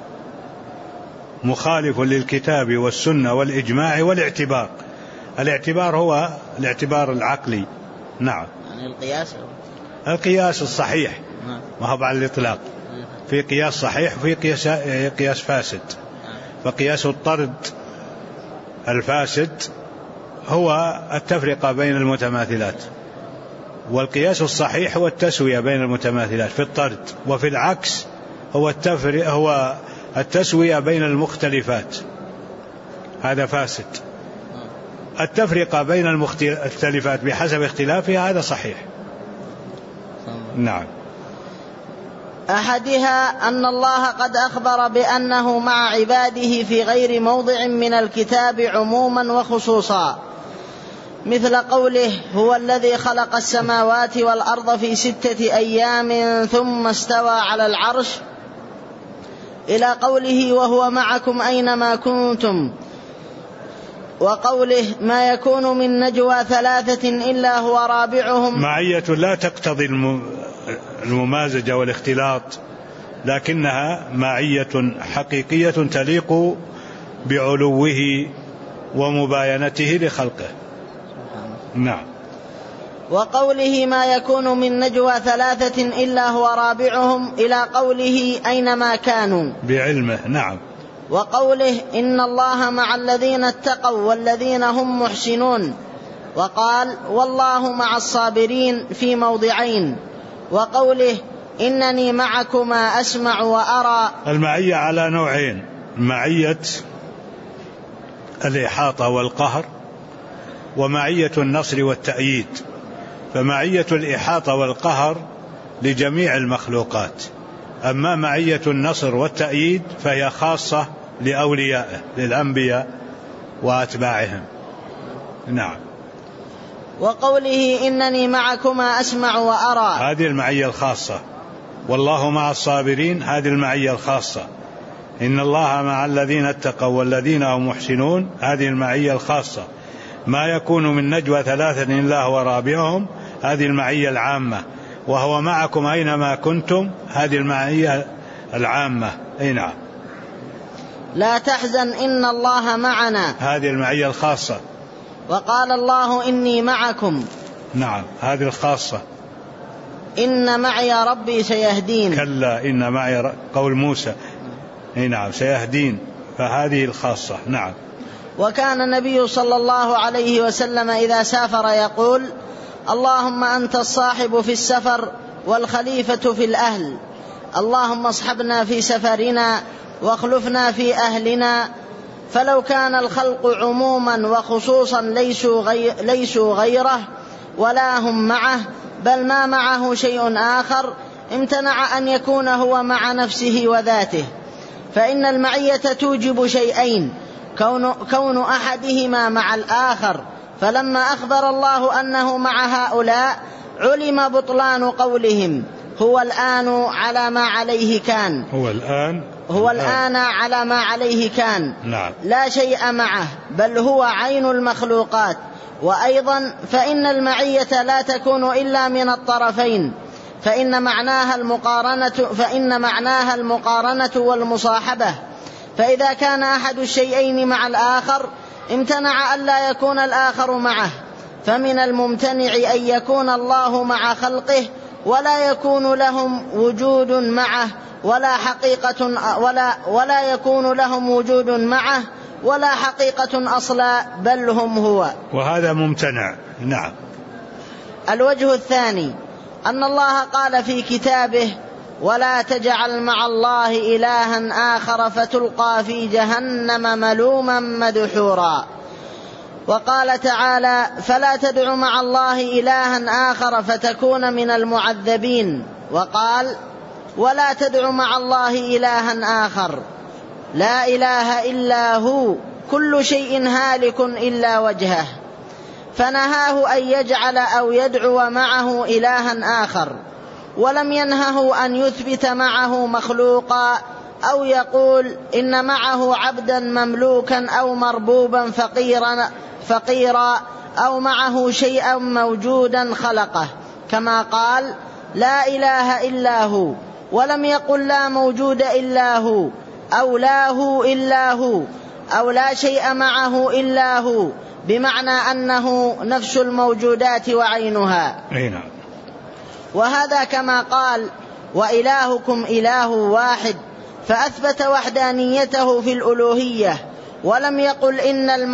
مخالف للكتاب والسنة والإجماع والاعتبار. الاعتبار هو الاعتبار العقلي. نعم. يعني القياس الصحيح، ما هو على الإطلاق. في قياس صحيح وفي قياس فاسد. فقياس الطرد الفاسد هو التفرقة بين المتماثلات، والقياس الصحيح هو التسوية بين المتماثلات في الطرد، وفي العكس هو التسوية بين المختلفات، هذا فاسد. التفرقة بين المختلفات بحسب اختلافها هذا صحيح. نعم. أحدها أن الله قد أخبر بأنه مع عباده في غير موضع من الكتاب عموما وخصوصا، مثل قوله: هو الذي خلق السماوات والأرض في 6 أيام ثم استوى على العرش، إلى قوله وهو معكم أينما كنتم، وقوله ما يكون من نجوى ثلاثة إلا هو رابعهم. معية لا تقتضي الممازجة والاختلاط، لكنها معية حقيقية تليق بعلوه ومباينته لخلقه. نعم. وقوله ما يكون من نجوى ثلاثة إلا هو رابعهم إلى قوله أينما كانوا بعلمه. نعم. وقوله إن الله مع الذين اتقوا والذين هم محسنون، وقال والله مع الصابرين في موضعين، وقوله إنني معكما أسمع وأرى. المعية على نوعين: معية الإحاطة والقهر، ومعية النصر والتأييد. فمعية الإحاطة والقهر لجميع المخلوقات، أما معية النصر والتأييد فهي خاصة لأوليائه للأنبياء وأتباعهم. نعم. وقوله إنني معكما أسمع وأرى، هذه المعية الخاصة. والله مع الصابرين، هذه المعية الخاصة. إن الله مع الذين اتقوا والذين هم محسنون، هذه المعية الخاصة. ما يكون من نجوى ثلاثة إلا هو رابعهم، هذه المعية العامة. وهو معكم أينما كنتم، هذه المعية العامة. أي نعم. لا تحزن إن الله معنا، هذه المعية الخاصة. وقال الله إني معكم. نعم، هذه الخاصة. إن معي ربي سيهدين. كلا إن معي قول موسى. أي نعم، سيهدين، فهذه الخاصة. نعم. وكان النبي صلى الله عليه وسلم إذا سافر يقول اللهم أنت الصاحب في السفر والخليفة في الأهل، اللهم اصحبنا في سفرنا واخلفنا في أهلنا. فلو كان الخلق عموما وخصوصا ليسوا غيره ولا هم معه، بل ما معه شيء آخر، امتنع أن يكون هو مع نفسه وذاته. فإن المعية توجب شيئين: كون أحدهما مع الآخر. فلما أخبر الله أنه مع هؤلاء علم بطلان قولهم هو الآن على ما عليه كان. هو الآن على ما عليه كان. نعم. لا شيء معه، بل هو عين المخلوقات. وأيضا فإن المعية لا تكون إلا من الطرفين، فإن معناها المقارنة والمصاحبة. فإذا كان أحد الشيئين مع الآخر امتنع أن لا يكون الآخر معه. فمن الممتنع أن يكون الله مع خلقه ولا يكون لهم وجود معه ولا يكون لهم وجود معه ولا حقيقة أصلا، بل هم هو، وهذا ممتنع. نعم. الوجه الثاني أن الله قال في كتابه ولا تجعل مع الله إلها آخر فتلقى في جهنم ملوما مدحورا. وقال تعالى فلا تدع مع الله إلها آخر فتكون من المعذبين. وقال ولا تدع مع الله إلها آخر لا إله إلا هو كل شيء هالك إلا وجهه. فنهاه أن يجعل أو يدعو معه إلها آخر، ولم ينهه أن يثبت معه مخلوقا أو يقول إن معه عبدا مملوكا أو مربوبا فقيرا أو معه شيئا موجودا خلقه، كما قال لا إله إلا هو، ولم يقل لا موجود إلا هو أو لا هو إلا هو أو لا شيء معه إلا هو، بمعنى أنه نفس الموجودات وعينها. وهذا كما قال وإلهكم إله واحد، فأثبت وحدانيته في الألوهية، ولم يقل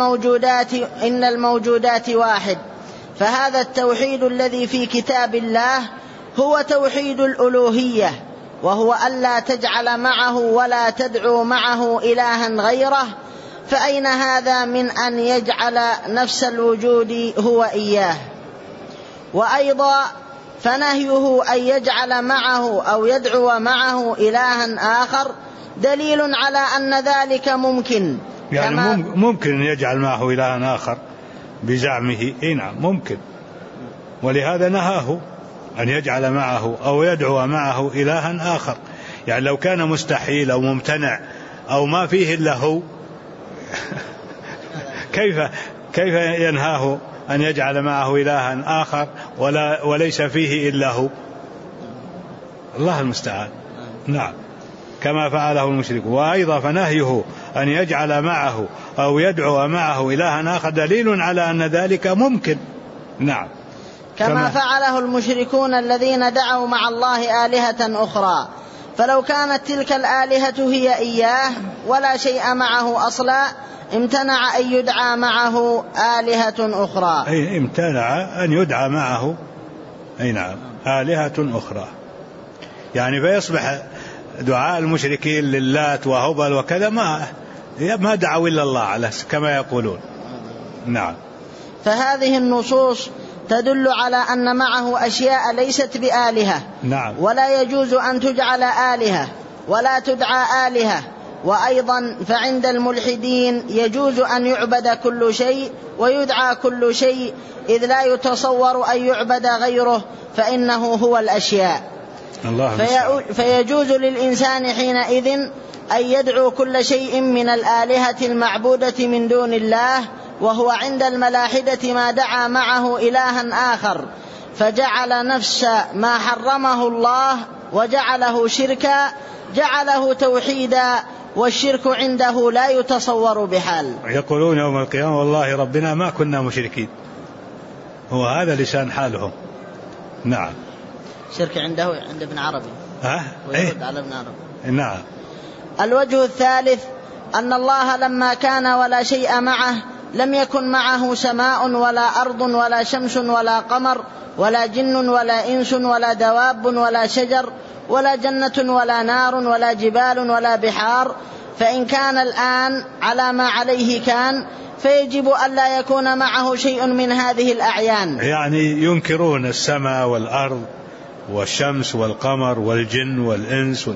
إن الموجودات واحد. فهذا التوحيد الذي في كتاب الله هو توحيد الألوهية، وهو ألا تجعل معه ولا تدعو معه إلها غيره. فأين هذا من أن يجعل نفس الوجود هو إياه؟ وأيضا فنهيه أن يجعل معه أو يدعو معه إلها آخر دليل على أن ذلك ممكن، يعني ممكن أن يجعل معه إلها آخر بزعمه. نعم ممكن، ولهذا نهاه أن يجعل معه أو يدعو معه إلها آخر. يعني لو كان مستحيل أو ممتنع أو ما فيه إلا هو كيف ينهاه أن يجعل معه إلها آخر وليس فيه إلا هو؟ الله المستعان. نعم، كما فعله المشرك. وأيضا فنهيه أن يجعل معه أو يدعو معه إلها آخر دليل على أن ذلك ممكن. نعم، كما فعله المشركون الذين دعوا مع الله آلهة أخرى، فلو كانت تلك الآلهة هي إياه ولا شيء معه أصلا امتنع أن يدعى معه آلهة أخرى. أي امتنع أن يدعى معه، أي نعم، آلهة أخرى. يعني فيصبح دعاء المشركين للات وهبل وكذا ما دعوا إلا الله على كما يقولون. نعم. فهذه النصوص تدل على أن معه أشياء ليست بآلهة. نعم. ولا يجوز أن تجعل آلهة ولا تدعى آلهة. وأيضا فعند الملحدين يجوز أن يعبد كل شيء ويدعى كل شيء، إذ لا يتصور أن يعبد غيره فإنه هو الأشياء. فيجوز للإنسان حينئذ أن يدعو كل شيء من الآلهة المعبودة من دون الله، وهو عند الملاحدة ما دعا معه إلها آخر فجعل نفس ما حرمه الله وجعله شركا جعله توحيدا، والشرك عنده لا يتصور بحال. يقولون يوم القيامة والله ربنا ما كنا مشركين، هو هذا لسان حالهم. نعم. شرك عنده عند ابن عربي ويرد على ابن عربي. نعم. الوجه الثالث أن الله لما كان ولا شيء معه لم يكن معه سماء ولا أرض ولا شمس ولا قمر ولا جن ولا إنس ولا دواب ولا شجر ولا جنة ولا نار ولا جبال ولا بحار، فإن كان الآن على ما عليه كان فيجب أن لا يكون معه شيء من هذه الأعيان. يعني ينكرون السماء والأرض والشمس والقمر والجن والإنس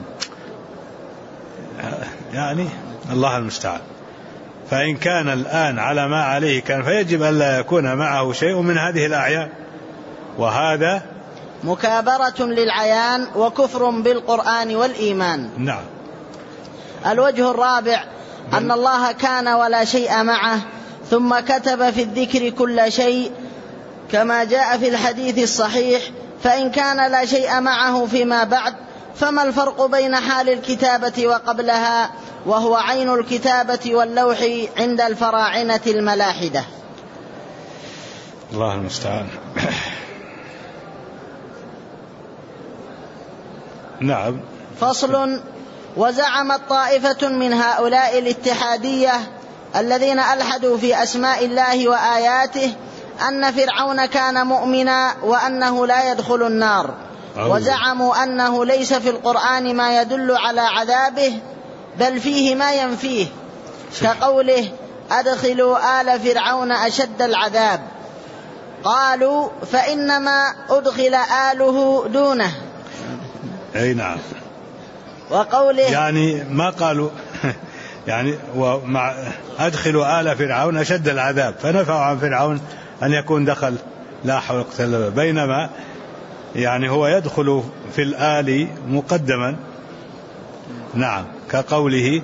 يعني الله المستعان. فإن كان الآن على ما عليه كان فيجب أن لا يكون معه شيء من هذه الأعيان، وهذا مكابرة للعيان وكفر بالقرآن والإيمان. نعم. الوجه الرابع أن الله كان ولا شيء معه ثم كتب في الذكر كل شيء كما جاء في الحديث الصحيح، فإن كان لا شيء معه فيما بعد فما الفرق بين حال الكتابة وقبلها، وهو عين الكتابة واللوح عند الفراعنة الملاحدة. الله المستعان. نعم. فصل. وزعمت طائفة من هؤلاء الاتحادية الذين ألحدوا في أسماء الله وآياته أن فرعون كان مؤمنا وأنه لا يدخل النار، وزعموا أنه ليس في القرآن ما يدل على عذابه بل فيه ما ينفيه، كقوله أدخلوا آل فرعون أشد العذاب. قالوا فإنما أدخل آله دونه. أي نعم. وقوله يعني ما قالوا يعني ومع أدخلوا آل فرعون أشد العذاب، فنفعوا عن فرعون أن يكون دخل لا حول ولا قوة إلا بالله، بينما يعني هو يدخل في الآل مقدما. نعم. كقوله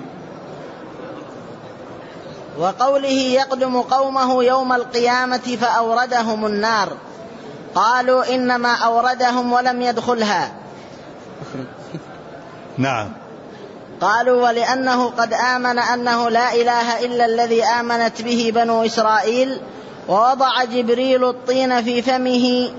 وقوله يقدم قومه يوم القيامة فأوردهم النار. قالوا إنما أوردهم ولم يدخلها. نعم. قالوا ولأنه قد آمن أنه لا إله إلا الذي آمنت به بنو إسرائيل، ووضع جبريل الطين في فمه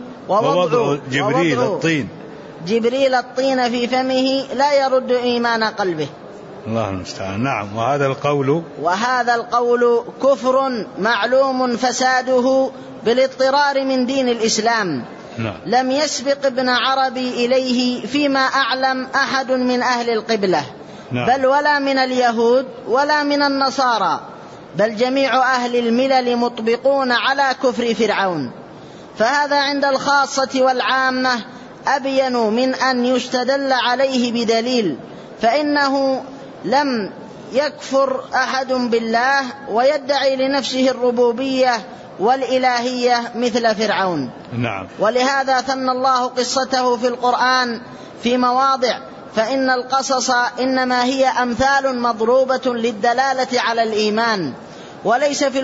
جبريل الطين في فمه لا يرد إيمان قلبه. الله المستعان. نعم. وهذا القول كفر معلوم فساده بالاضطرار من دين الإسلام. نعم. لم يسبق ابن عربي إليه فيما أعلم أحد من أهل القبلة. نعم. بل ولا من اليهود ولا من النصارى، بل جميع أهل الملل مطبقون على كفر فرعون، فهذا عند الخاصة والعامة أبين من أن يستدل عليه بدليل، فإنه لم يكفر أحد بالله ويدعي لنفسه الربوبية والإلهية مثل فرعون. نعم. ولهذا ثنى الله قصته في القرآن في مواضع فإن القصص إنما هي أمثال مضروبة للدلالة على الإيمان، وليس في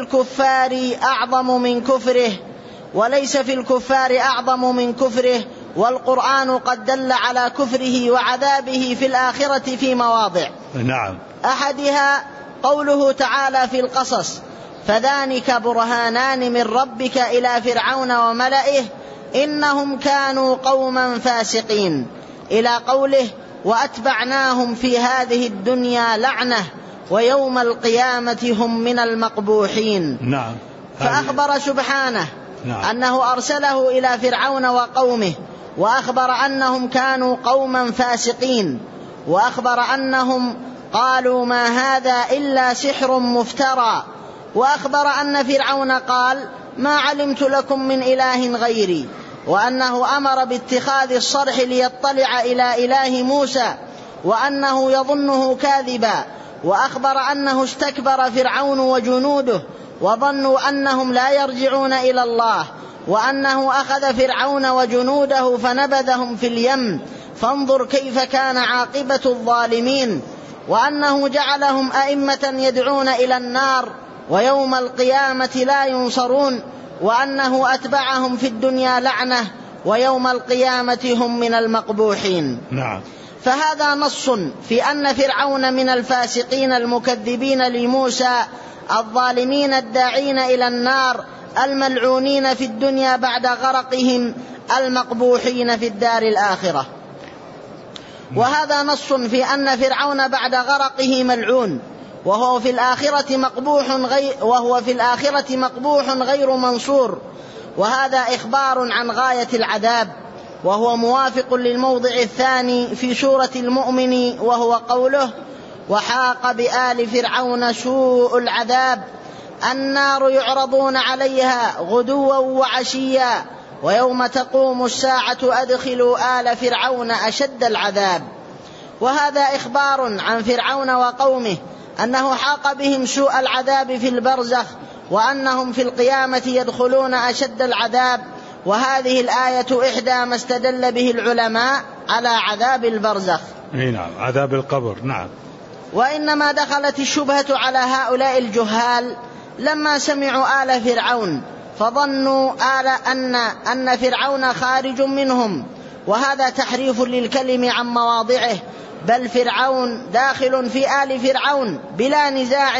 الكفار أعظم من كفره، والقرآن قد دل على كفره وعذابه في الآخرة في مواضع. نعم. أحدها قوله تعالى في القصص: فذلك برهانان من ربك إلى فرعون وملئه إنهم كانوا قوما فاسقين، إلى قوله: وأتبعناهم في هذه الدنيا لعنة ويوم القيامة هم من المقبوحين. نعم. فأخبر سبحانه أنه أرسله إلى فرعون وقومه، وأخبر أنهم كانوا قوما فاسقين، وأخبر أنهم قالوا ما هذا إلا سحر مفترى، وأخبر أن فرعون قال ما علمت لكم من إله غيري، وأنه أمر باتخاذ الصرح ليطلع إلى إله موسى وأنه يظنه كاذبا، وأخبر أنه استكبر فرعون وجنوده وظنوا أنهم لا يرجعون إلى الله، وأنه أخذ فرعون وجنوده فنبذهم في اليم فانظر كيف كان عاقبة الظالمين، وأنه جعلهم أئمة يدعون إلى النار ويوم القيامة لا ينصرون، وأنه أتبعهم في الدنيا لعنة ويوم القيامة هم من المقبوحين. نعم. فهذا نص في أن فرعون من الفاسقين المكذبين لموسى الظالمين الداعين إلى النار الملعونين في الدنيا بعد غرقهم المقبوحين في الدار الآخرة. وهذا نص في أن فرعون بعد غرقه ملعون وهو في الآخرة مقبوح غير منصور، وهذا إخبار عن غاية العذاب، وهو موافق للموضع الثاني في سورة المؤمن، وهو قوله: وحاق بآل فرعون سوء العذاب النار يعرضون عليها غدوا وعشيا ويوم تقوم الساعة أدخلوا آل فرعون أشد العذاب. وهذا إخبار عن فرعون وقومه أنه حاق بهم سوء العذاب في البرزخ، وأنهم في القيامة يدخلون أشد العذاب. وهذه الآية إحدى ما استدل به العلماء على عذاب البرزخ. نعم، عذاب القبر. نعم. وإنما دخلت الشبهة على هؤلاء الجهال لما سمعوا آل فرعون فظنوا أن فرعون خارج منهم، وهذا تحريف للكلم عن مواضعه، بل فرعون داخل في آل فرعون بلا نزاع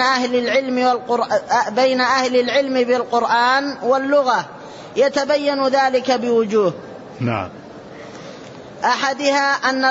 بين أهل العلم بالقرآن واللغة، يتبين ذلك بوجوه. نعم. أحدها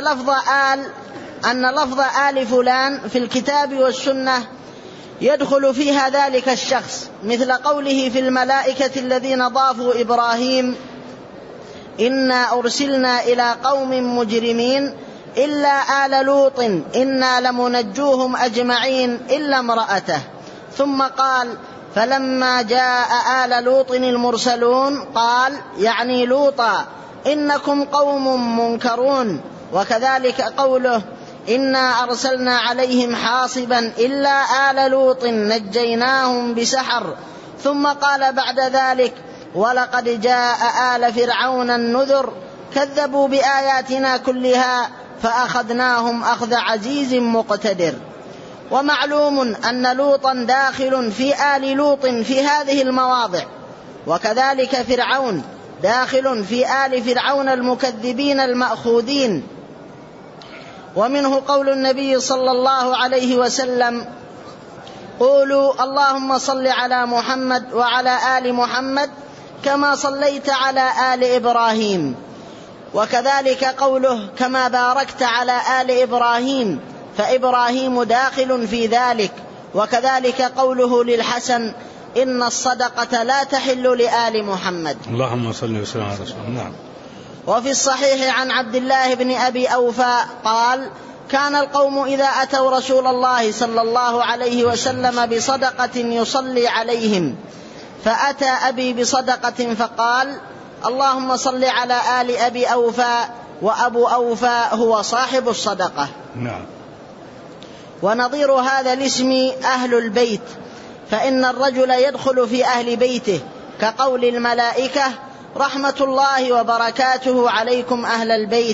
أن لفظ آل فلان في الكتاب والسنة يدخل فيها ذلك الشخص، مثل قوله في الملائكة الذين ضافوا إبراهيم: إنا أرسلنا إلى قوم مجرمين إلا آل لوط إنا لمنجوهم أجمعين إلا امرأته. ثم قال: فلما جاء آل لوط المرسلون قال يعني لوطا إنكم قوم منكرون. وكذلك قوله: إنا أرسلنا عليهم حاصبا إلا آل لوط نجيناهم بسحر. ثم قال بعد ذلك: ولقد جاء آل فرعون النذر كذبوا بآياتنا كلها فأخذناهم أخذ عزيز مقتدر. ومعلوم أن لوطا داخل في آل لوط في هذه المواضع، وكذلك فرعون داخل في آل فرعون المكذبين المأخوذين. ومنه قول النبي صلى الله عليه وسلم: قولوا اللهم صل على محمد وعلى آل محمد كما صليت على آل إبراهيم. وكذلك قوله: كما باركت على آل إبراهيم، فإبراهيم داخل في ذلك. وكذلك قوله للحسن: إن الصدقة لا تحل لآل محمد. اللهم صل وسلم على رسول الله. نعم. وفي الصحيح عن عبد الله بن أبي أوفى قال: كان القوم إذا أتوا رسول الله صلى الله عليه وسلم بصدقة يصلي عليهم، فأتى أبي بصدقة فقال: اللهم صل على آل أبي أوفى، وأبو أوفى هو صاحب الصدقة. نعم. ونظير هذا الاسم أهل البيت، فإن الرجل يدخل في أهل بيته، كقول الملائكة: رحمة الله وبركاته عليكم أهل البيت.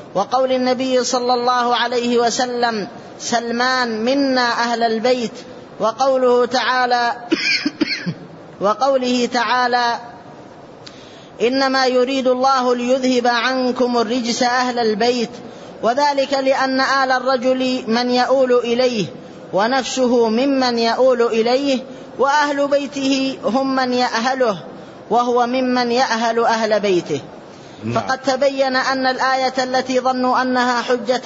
وقول النبي صلى الله عليه وسلم سلمان منا أهل البيت، وقوله تعالى إنما يريد الله ليذهب عنكم الرجس أهل البيت، وذلك لأن آل الرجل من يؤول إليه ونفسه ممن يؤول إليه، وأهل بيته هم من يأهله وهو ممن يأهل أهل بيته. فقد تبين أن الآية التي ظنوا أنها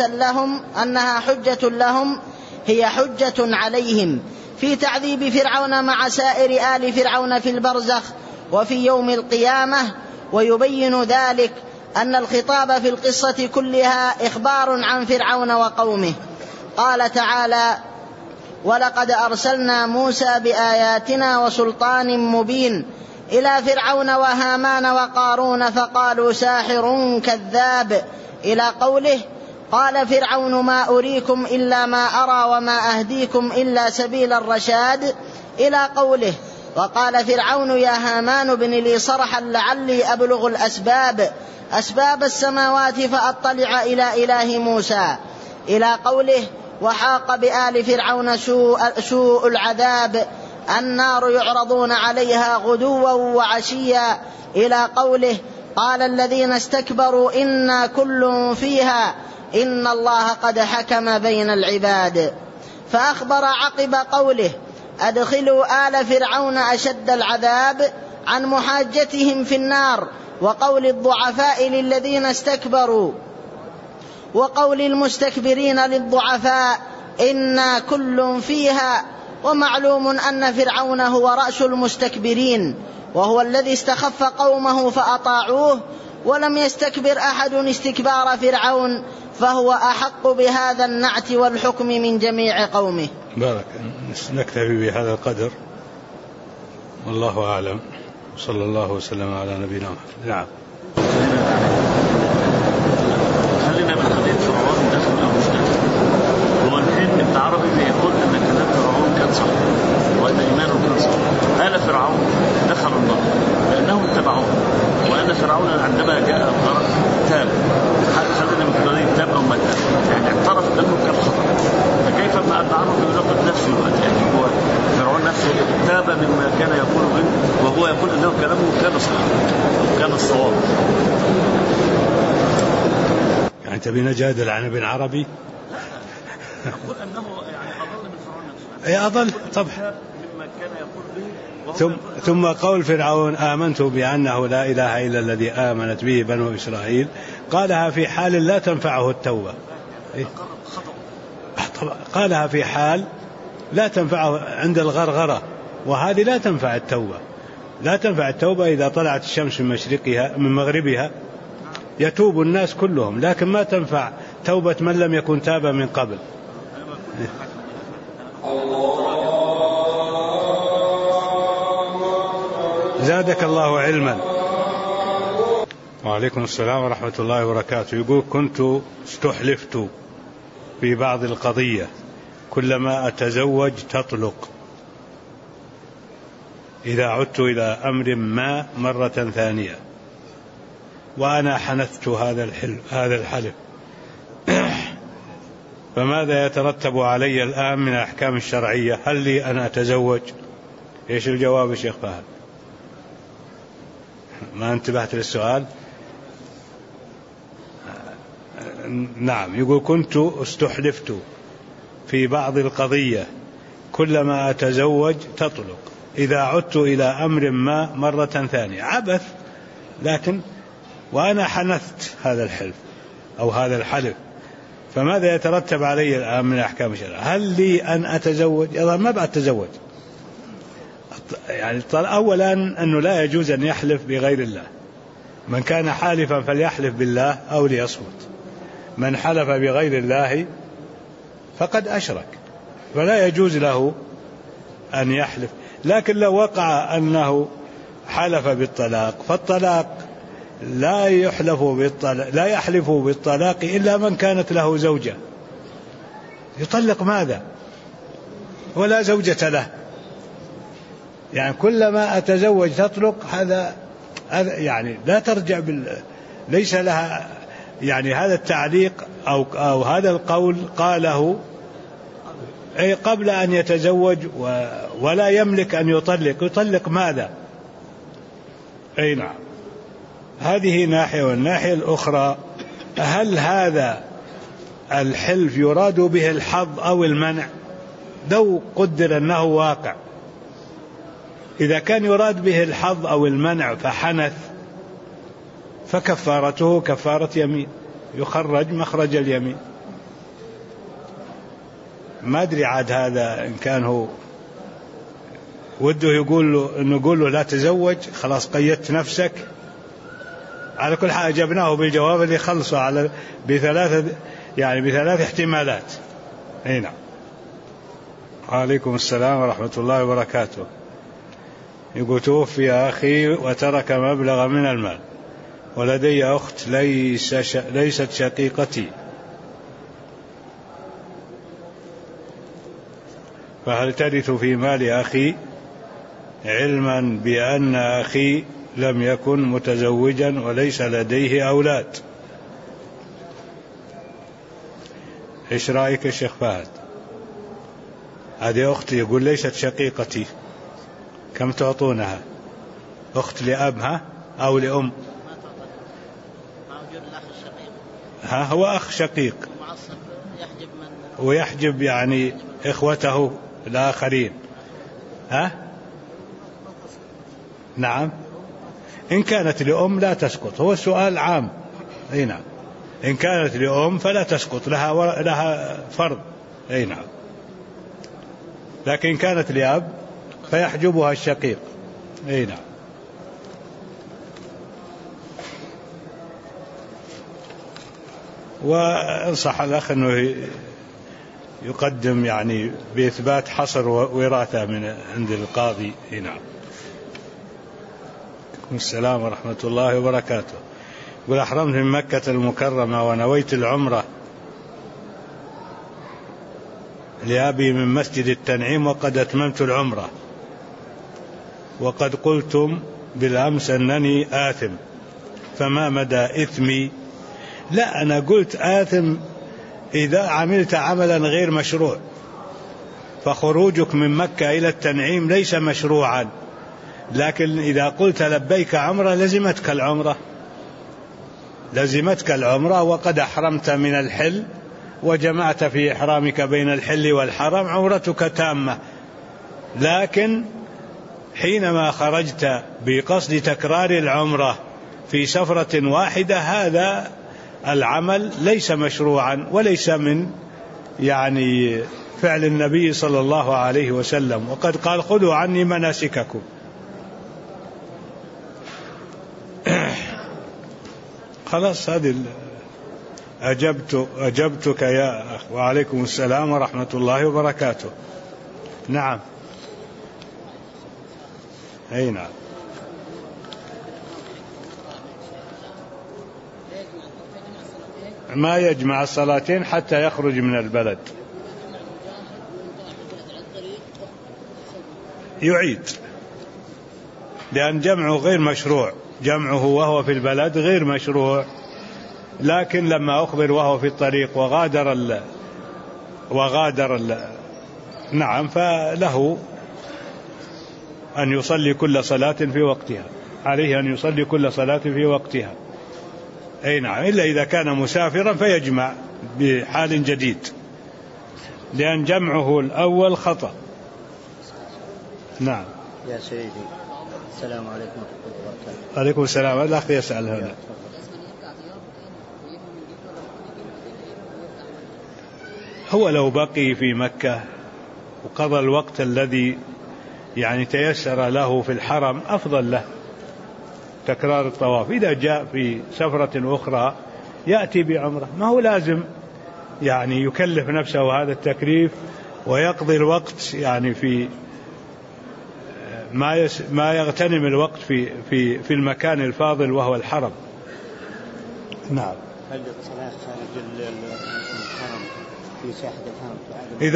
حجة لهم هي حجة عليهم في تعذيب فرعون مع سائر آل فرعون في البرزخ وفي يوم القيامة. ويبين ذلك أن الخطاب في القصة كلها إخبار عن فرعون وقومه. قال تعالى ولقد أرسلنا موسى بآياتنا وسلطان مبين إلى فرعون وهامان وقارون فقالوا ساحر كذاب، إلى قوله قال فرعون ما أريكم إلا ما أرى وما أهديكم إلا سبيل الرشاد، إلى قوله وقال فرعون يا هامان ابن لي صرحا لعلي أبلغ أسباب السماوات فأطلع إلى إله موسى، إلى قوله وحاق بآل فرعون سوء العذاب النار يعرضون عليها غدوا وعشيا، إلى قوله قال الذين استكبروا إنا كل فيها إن الله قد حكم بين العباد. فأخبر عقب قوله أدخلوا آل فرعون أشد العذاب عن محاجتهم في النار، وقول الضعفاء للذين استكبروا، وقول المستكبرين للضعفاء إنا كل فيها. ومعلوم أن فرعون هو رأس المستكبرين، وهو الذي استخف قومه فأطاعوه، ولم يستكبر أحد استكبار فرعون، فهو أحق بهذا النعت والحكم من جميع قومه. بارك. نكتفي بهذا القدر، والله أعلم، صلى الله وسلم على نبينا محمد. نعم. خلينا من قضية فرعون داخل أو مش داخل. هو الحين ابن عربي بيقول أن كلام فرعون كان صحيح وأن إيمانه كان صحيح. آل فرعون دخلوا النار لأنهم اتبعوه، وأن فرعون عندما جاء الغرق تاب. خلينا من قضية تاب أو ما تاب، يعني اعترف أنه كان خطأ. فكيف ما ابن عربي يناقض نفسه؟ يعني هو فرعون نفسه تاب مما كان يقول به، وهو يقول أنه كلامه كان صحيح وكان الصواب. يعني تبي نجادل عن ابن عربي؟ أقول أنه يعني أضل من فرعون نفسه. أضل طبعا مما كان يقول به. ثم قول فرعون آمنت بأنه لا إله إلا الذي آمنت به بنو إسرائيل، قالها في حال لا تنفعه التوبة. قالها في حال لا تنفعه عند الغرغرة، وهذه لا تنفع التوبة. لا تنفع التوبة إذا طلعت الشمس من مغربها يتوب الناس كلهم، لكن ما تنفع توبة من لم يكن تاب من قبل. زادك الله علما. وعليكم السلام ورحمة الله وبركاته. يقول كنت استحلفت في بعض القضية كلما أتزوج تطلق، إذا عدت إلى أمر ما مرة ثانية، وأنا حنثت هذا الحلف، فماذا يترتب علي الآن من الأحكام الشرعية؟ هل لي أن أتزوج؟ إيش الجواب يا شيخ فهد؟ ما انتبهت للسؤال؟ نعم. يقول كنت استحلفت في بعض القضية كلما أتزوج تطلق، إذا عدت إلى أمر ما مرة ثانية. عبث، لكن وأنا حنثت هذا الحلف أو هذا الحلف، فماذا يترتب علي الآن من أحكام الشرع؟ هل لي أن أتزوج؟ يظهر ما بعد أتزوج. يعني أولا أنه لا يجوز أن يحلف بغير الله. من كان حالفا فليحلف بالله أو ليصمت. من حلف بغير الله فقد أشرك، فلا يجوز له أن يحلف. لكن لو وقع أنه حلف بالطلاق، فالطلاق لا يحلف بالطلاق إلا من كانت له زوجة. يطلق ماذا؟ ولا زوجة له. يعني كلما أتزوج تطلق، هذا يعني لا ترجع ليس لها يعني هذا التعليق أو هذا القول قاله أي قبل أن يتزوج ولا يملك أن يطلق ماذا؟ أي نعم. هذه ناحية. والناحية الأخرى هل هذا الحلف يراد به الحظ أو المنع؟ لو قدر أنه واقع، إذا كان يراد به الحظ أو المنع فحنث فكفارته كفارة يمين، يخرج مخرج اليمين. ما أدري عاد هذا إن كان هو وده نقول له لا تزوج خلاص قيدت نفسك. على كل حال أجبناه بالجواب اللي خلصوا على بثلاث احتمالات. هنا عليكم السلام ورحمة الله وبركاته. يقول توفي أخي وترك مبلغ من المال، ولدي أخت ليست شقيقتي، فهل ترث في مال أخي علما بأن أخي لم يكن متزوجا وليس لديه أولاد؟ إيش رأيك يا شيخ فهد؟ هذه أختي يقول ليست شقيقتي، كم تعطونها؟ أخت لأبها أو لأم؟ ها هو أخ شقيق ويحجب يعني إخوته الآخرين. ها نعم. إن كانت لأم لا تسقط، هو السؤال عام. أي نعم. إن كانت لأم فلا تسقط، لها فرض. أي نعم. لكن كانت لأب فيحجبها الشقيق. أي نعم. وانصح الأخ أنه يقدم يعني بإثبات حصر وراثة من عند القاضي. نعم. السلام ورحمة الله وبركاته. يقول أحرمت من مكة المكرمة ونويت العمرة لأبي من مسجد التنعيم وقد أتممت العمرة، وقد قلتم بالأمس أنني آثم، فما مدى إثمي؟ لا، أنا قلت آثم إذا عملت عملا غير مشروع، فخروجك من مكة إلى التنعيم ليس مشروعا، لكن إذا قلت لبيك عمرة لزمتك العمرة وقد أحرمت من الحل وجمعت في إحرامك بين الحل والحرم، عمرتك تامة. لكن حينما خرجت بقصد تكرار العمرة في سفرة واحدة هذا العمل ليس مشروعا وليس من يعني فعل النبي صلى الله عليه وسلم، وقد قال خذوا عني مناسككم. خلاص هذه أجبتك يا أخ. وعليكم السلام ورحمة الله وبركاته. نعم. أي نعم. ما يجمع الصلاتين حتى يخرج من البلد، يعيد، لأن جمعه غير مشروع، جمعه وهو في البلد غير مشروع. لكن لما أخبر وهو في الطريق وغادر نعم، فله أن يصلي كل صلاة في وقتها، عليه أن يصلي كل صلاة في وقتها. أي نعم، إلا إذا كان مسافرا فيجمع بحال جديد، لأن جمعه الأول خطأ. نعم. يا سيدي السلام عليكم ورحمة الله وبركاته. عليكم السلام. الأخ يسأل هنا. هو لو بقي في مكة وقضى الوقت الذي يعني تيسر له في الحرم أفضل له تكرار الطواف. إذا جاء في سفرة أخرى يأتي بعمرة، ما هو لازم يعني يكلف نفسه هذا التكليف ويقضي الوقت يعني في ما يغتنم الوقت في المكان الفاضل وهو الحرم. نعم. إذا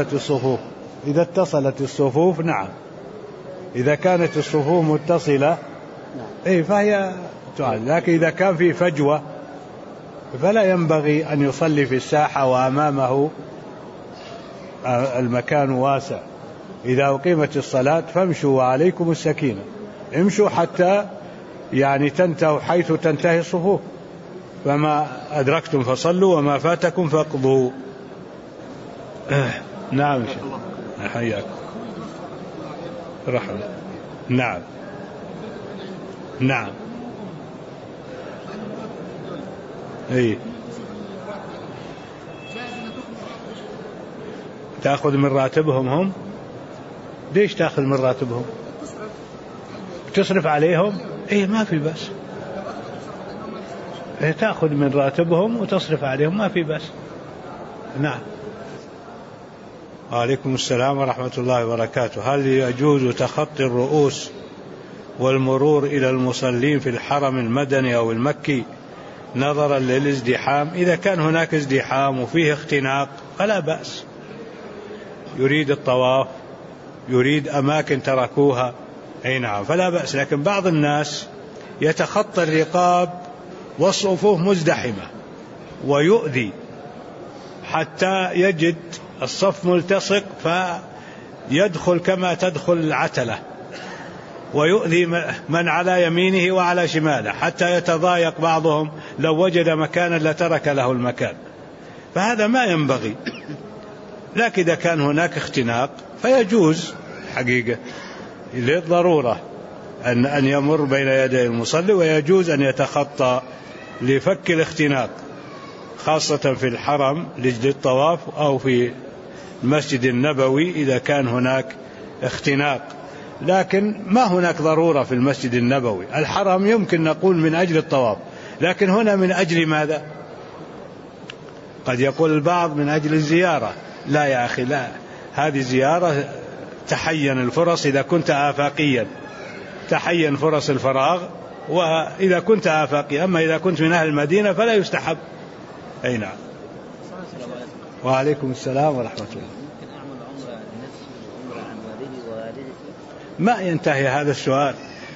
اتصلت الصفوف نعم، إذا كانت الصفوف متصلة أي فهي تعال، لكن إذا كان في فجوة فلا ينبغي أن يصلي في الساحة وأمامه المكان واسع. إذا أقيمت الصلاة فامشوا وعليكم السكينة، امشوا حتى يعني تنتهوا حيث تنتهي الصفوف، فما أدركتم فصلوا وما فاتكم فاقضوا. نعم حياك رحمة. نعم نعم اي تأخذ من راتبهم هم؟ ليش تأخذ من راتبهم؟ تصرف عليهم؟ ايه ما في بس، إيه تأخذ من راتبهم وتصرف عليهم ما في بس. نعم. وعليكم السلام ورحمة الله وبركاته. هل يجوز تخطي الرؤوس والمرور إلى المصلين في الحرم المدني أو المكي نظرا للازدحام؟ إذا كان هناك ازدحام وفيه اختناق فلا بأس، يريد الطواف، يريد أماكن تركوها، أي نعم فلا بأس. لكن بعض الناس يتخطى الرقاب والصفوف مزدحمة ويؤذي حتى يجد الصف ملتصق فيدخل كما تدخل العتلة، ويؤذي من على يمينه وعلى شماله حتى يتضايق بعضهم لو وجد مكانا لترك له المكان، فهذا ما ينبغي. لكن إذا كان هناك اختناق فيجوز حقيقة للضرورة أن يمر بين يدي المصلي، ويجوز أن يتخطى لفك الاختناق، خاصة في الحرم للطواف أو في المسجد النبوي إذا كان هناك اختناق. لكن ما هناك ضرورة في المسجد النبوي. الحرم يمكن نقول من أجل الطواف، لكن هنا من أجل ماذا؟ قد يقول البعض من أجل الزيارة. لا يا أخي، لا، هذه زيارة تحين الفرص إذا كنت آفاقيا، تحين فرص الفراغ، وإذا كنت آفاقي. أما إذا كنت من أهل المدينة فلا يستحب. أي نعم. وعليكم السلام ورحمة الله. ما ينتهي هذا السؤال،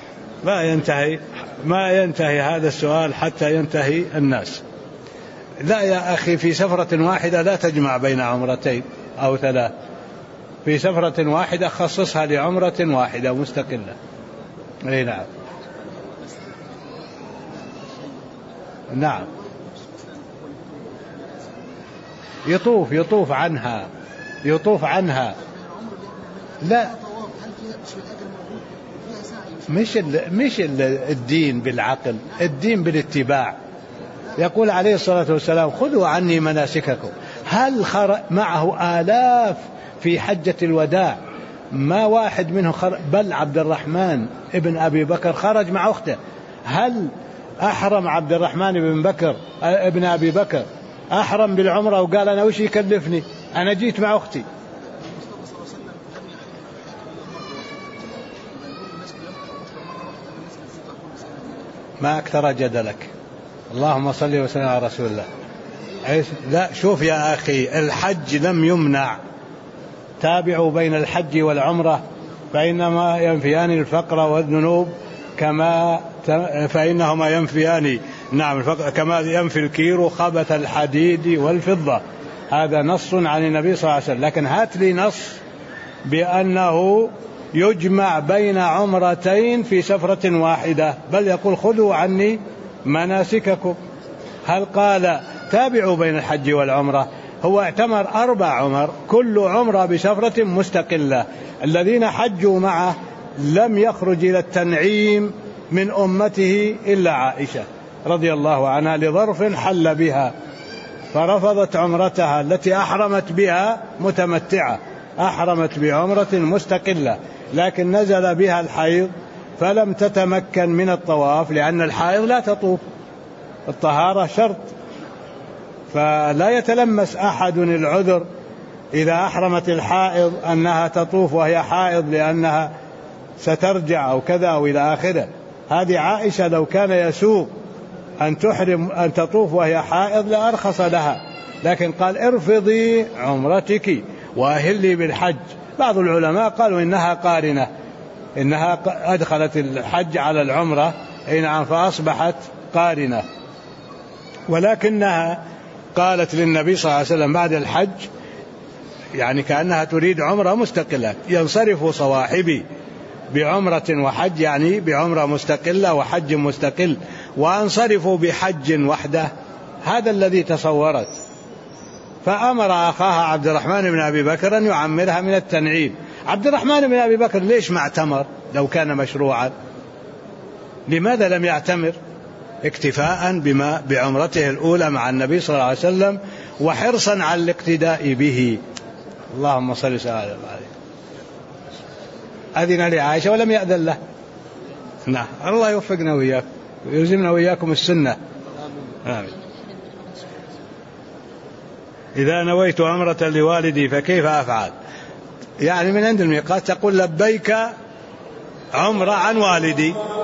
ما ينتهي هذا السؤال حتى ينتهي الناس. لا يا أخي، في سفرة واحدة لا تجمع بين عمرتين أو ثلاث، في سفرة واحدة خصصها لعمرة واحدة مستقلة. أي نعم. نعم يطوف عنها. لا، مش الدين بالعقل، الدين بالاتباع. يقول عليه الصلاة والسلام: خذوا عني مناسككم. هل معه آلاف في حجة الوداع؟ ما واحد منه بل عبد الرحمن ابن أبي بكر خرج مع أخته. هل أحرم عبد الرحمن ابن أبي بكر أحرم بالعمرة وقال أنا وش يكلفني، أنا جيت مع أختي؟ ما أكثر جدلك. اللهم صل وسلم على رسول الله. لا، شوف يا أخي، الحج لم يمنع. تابعوا بين الحج والعمرة فإنما ينفيان الفقر والذنوب فإنهما ينفيان، نعم، كما ينفي الكير خبث الحديد والفضة. هذا نص عن النبي صلى الله عليه وسلم. لكن هات لي نص بأنه يجمع بين عمرتين في سفرة واحدة، بل يقول خذوا عني مناسككم. هل قال تابعوا بين الحج والعمرة؟ هو اعتمر 4 عمر، كل عمرة بسفرة مستقلة. الذين حجوا معه لم يخرج إلى التنعيم من أمته إلا عائشة رضي الله عنها لظرف حل بها، فرفضت عمرتها التي أحرمت بها متمتعة، أحرمت بعمرة مستقلة، لكن نزل بها الحيض فلم تتمكن من الطواف، لأن الحائض لا تطوف، الطهارة شرط. فلا يتلمس أحد العذر إذا أحرمت الحائض أنها تطوف وهي حائض لأنها سترجع أو كذا أو إلى آخره. هذه عائشة لو كان يسوق أن تطوف وهي حائض لأرخص لها، لكن قال ارفضي عمرتك وأهلي بالحج. بعض العلماء قالوا إنها قارنة، إنها أدخلت الحج على العمرة، نعم، فأصبحت قارنة. ولكنها قالت للنبي صلى الله عليه وسلم بعد الحج يعني كأنها تريد عمرة مستقلة: ينصرف صواحبي بعمرة وحج، يعني بعمرة مستقلة وحج مستقل، وأنصرف بحج وحده. هذا الذي تصورت. فأمر أخاها عبد الرحمن بن أبي بكر أن يعمرها من التنعيم. عبد الرحمن بن أبي بكر ليش ما اعتمر لو كان مشروعا؟ لماذا لم يعتمر؟ اكتفاء بعمرته الأولى مع النبي صلى الله عليه وسلم وحرصا على الاقتداء به. اللهم صل وسلم عليه. أذن لعائشة ولم يأذن له. نعم، الله يوفقنا وإياكم ويلزمنا وإياكم السنة. آمين. إذا نويت عمرة لوالدي فكيف أفعل؟ يعني من عند الميقات تقول: لبيك عمرة عن والدي.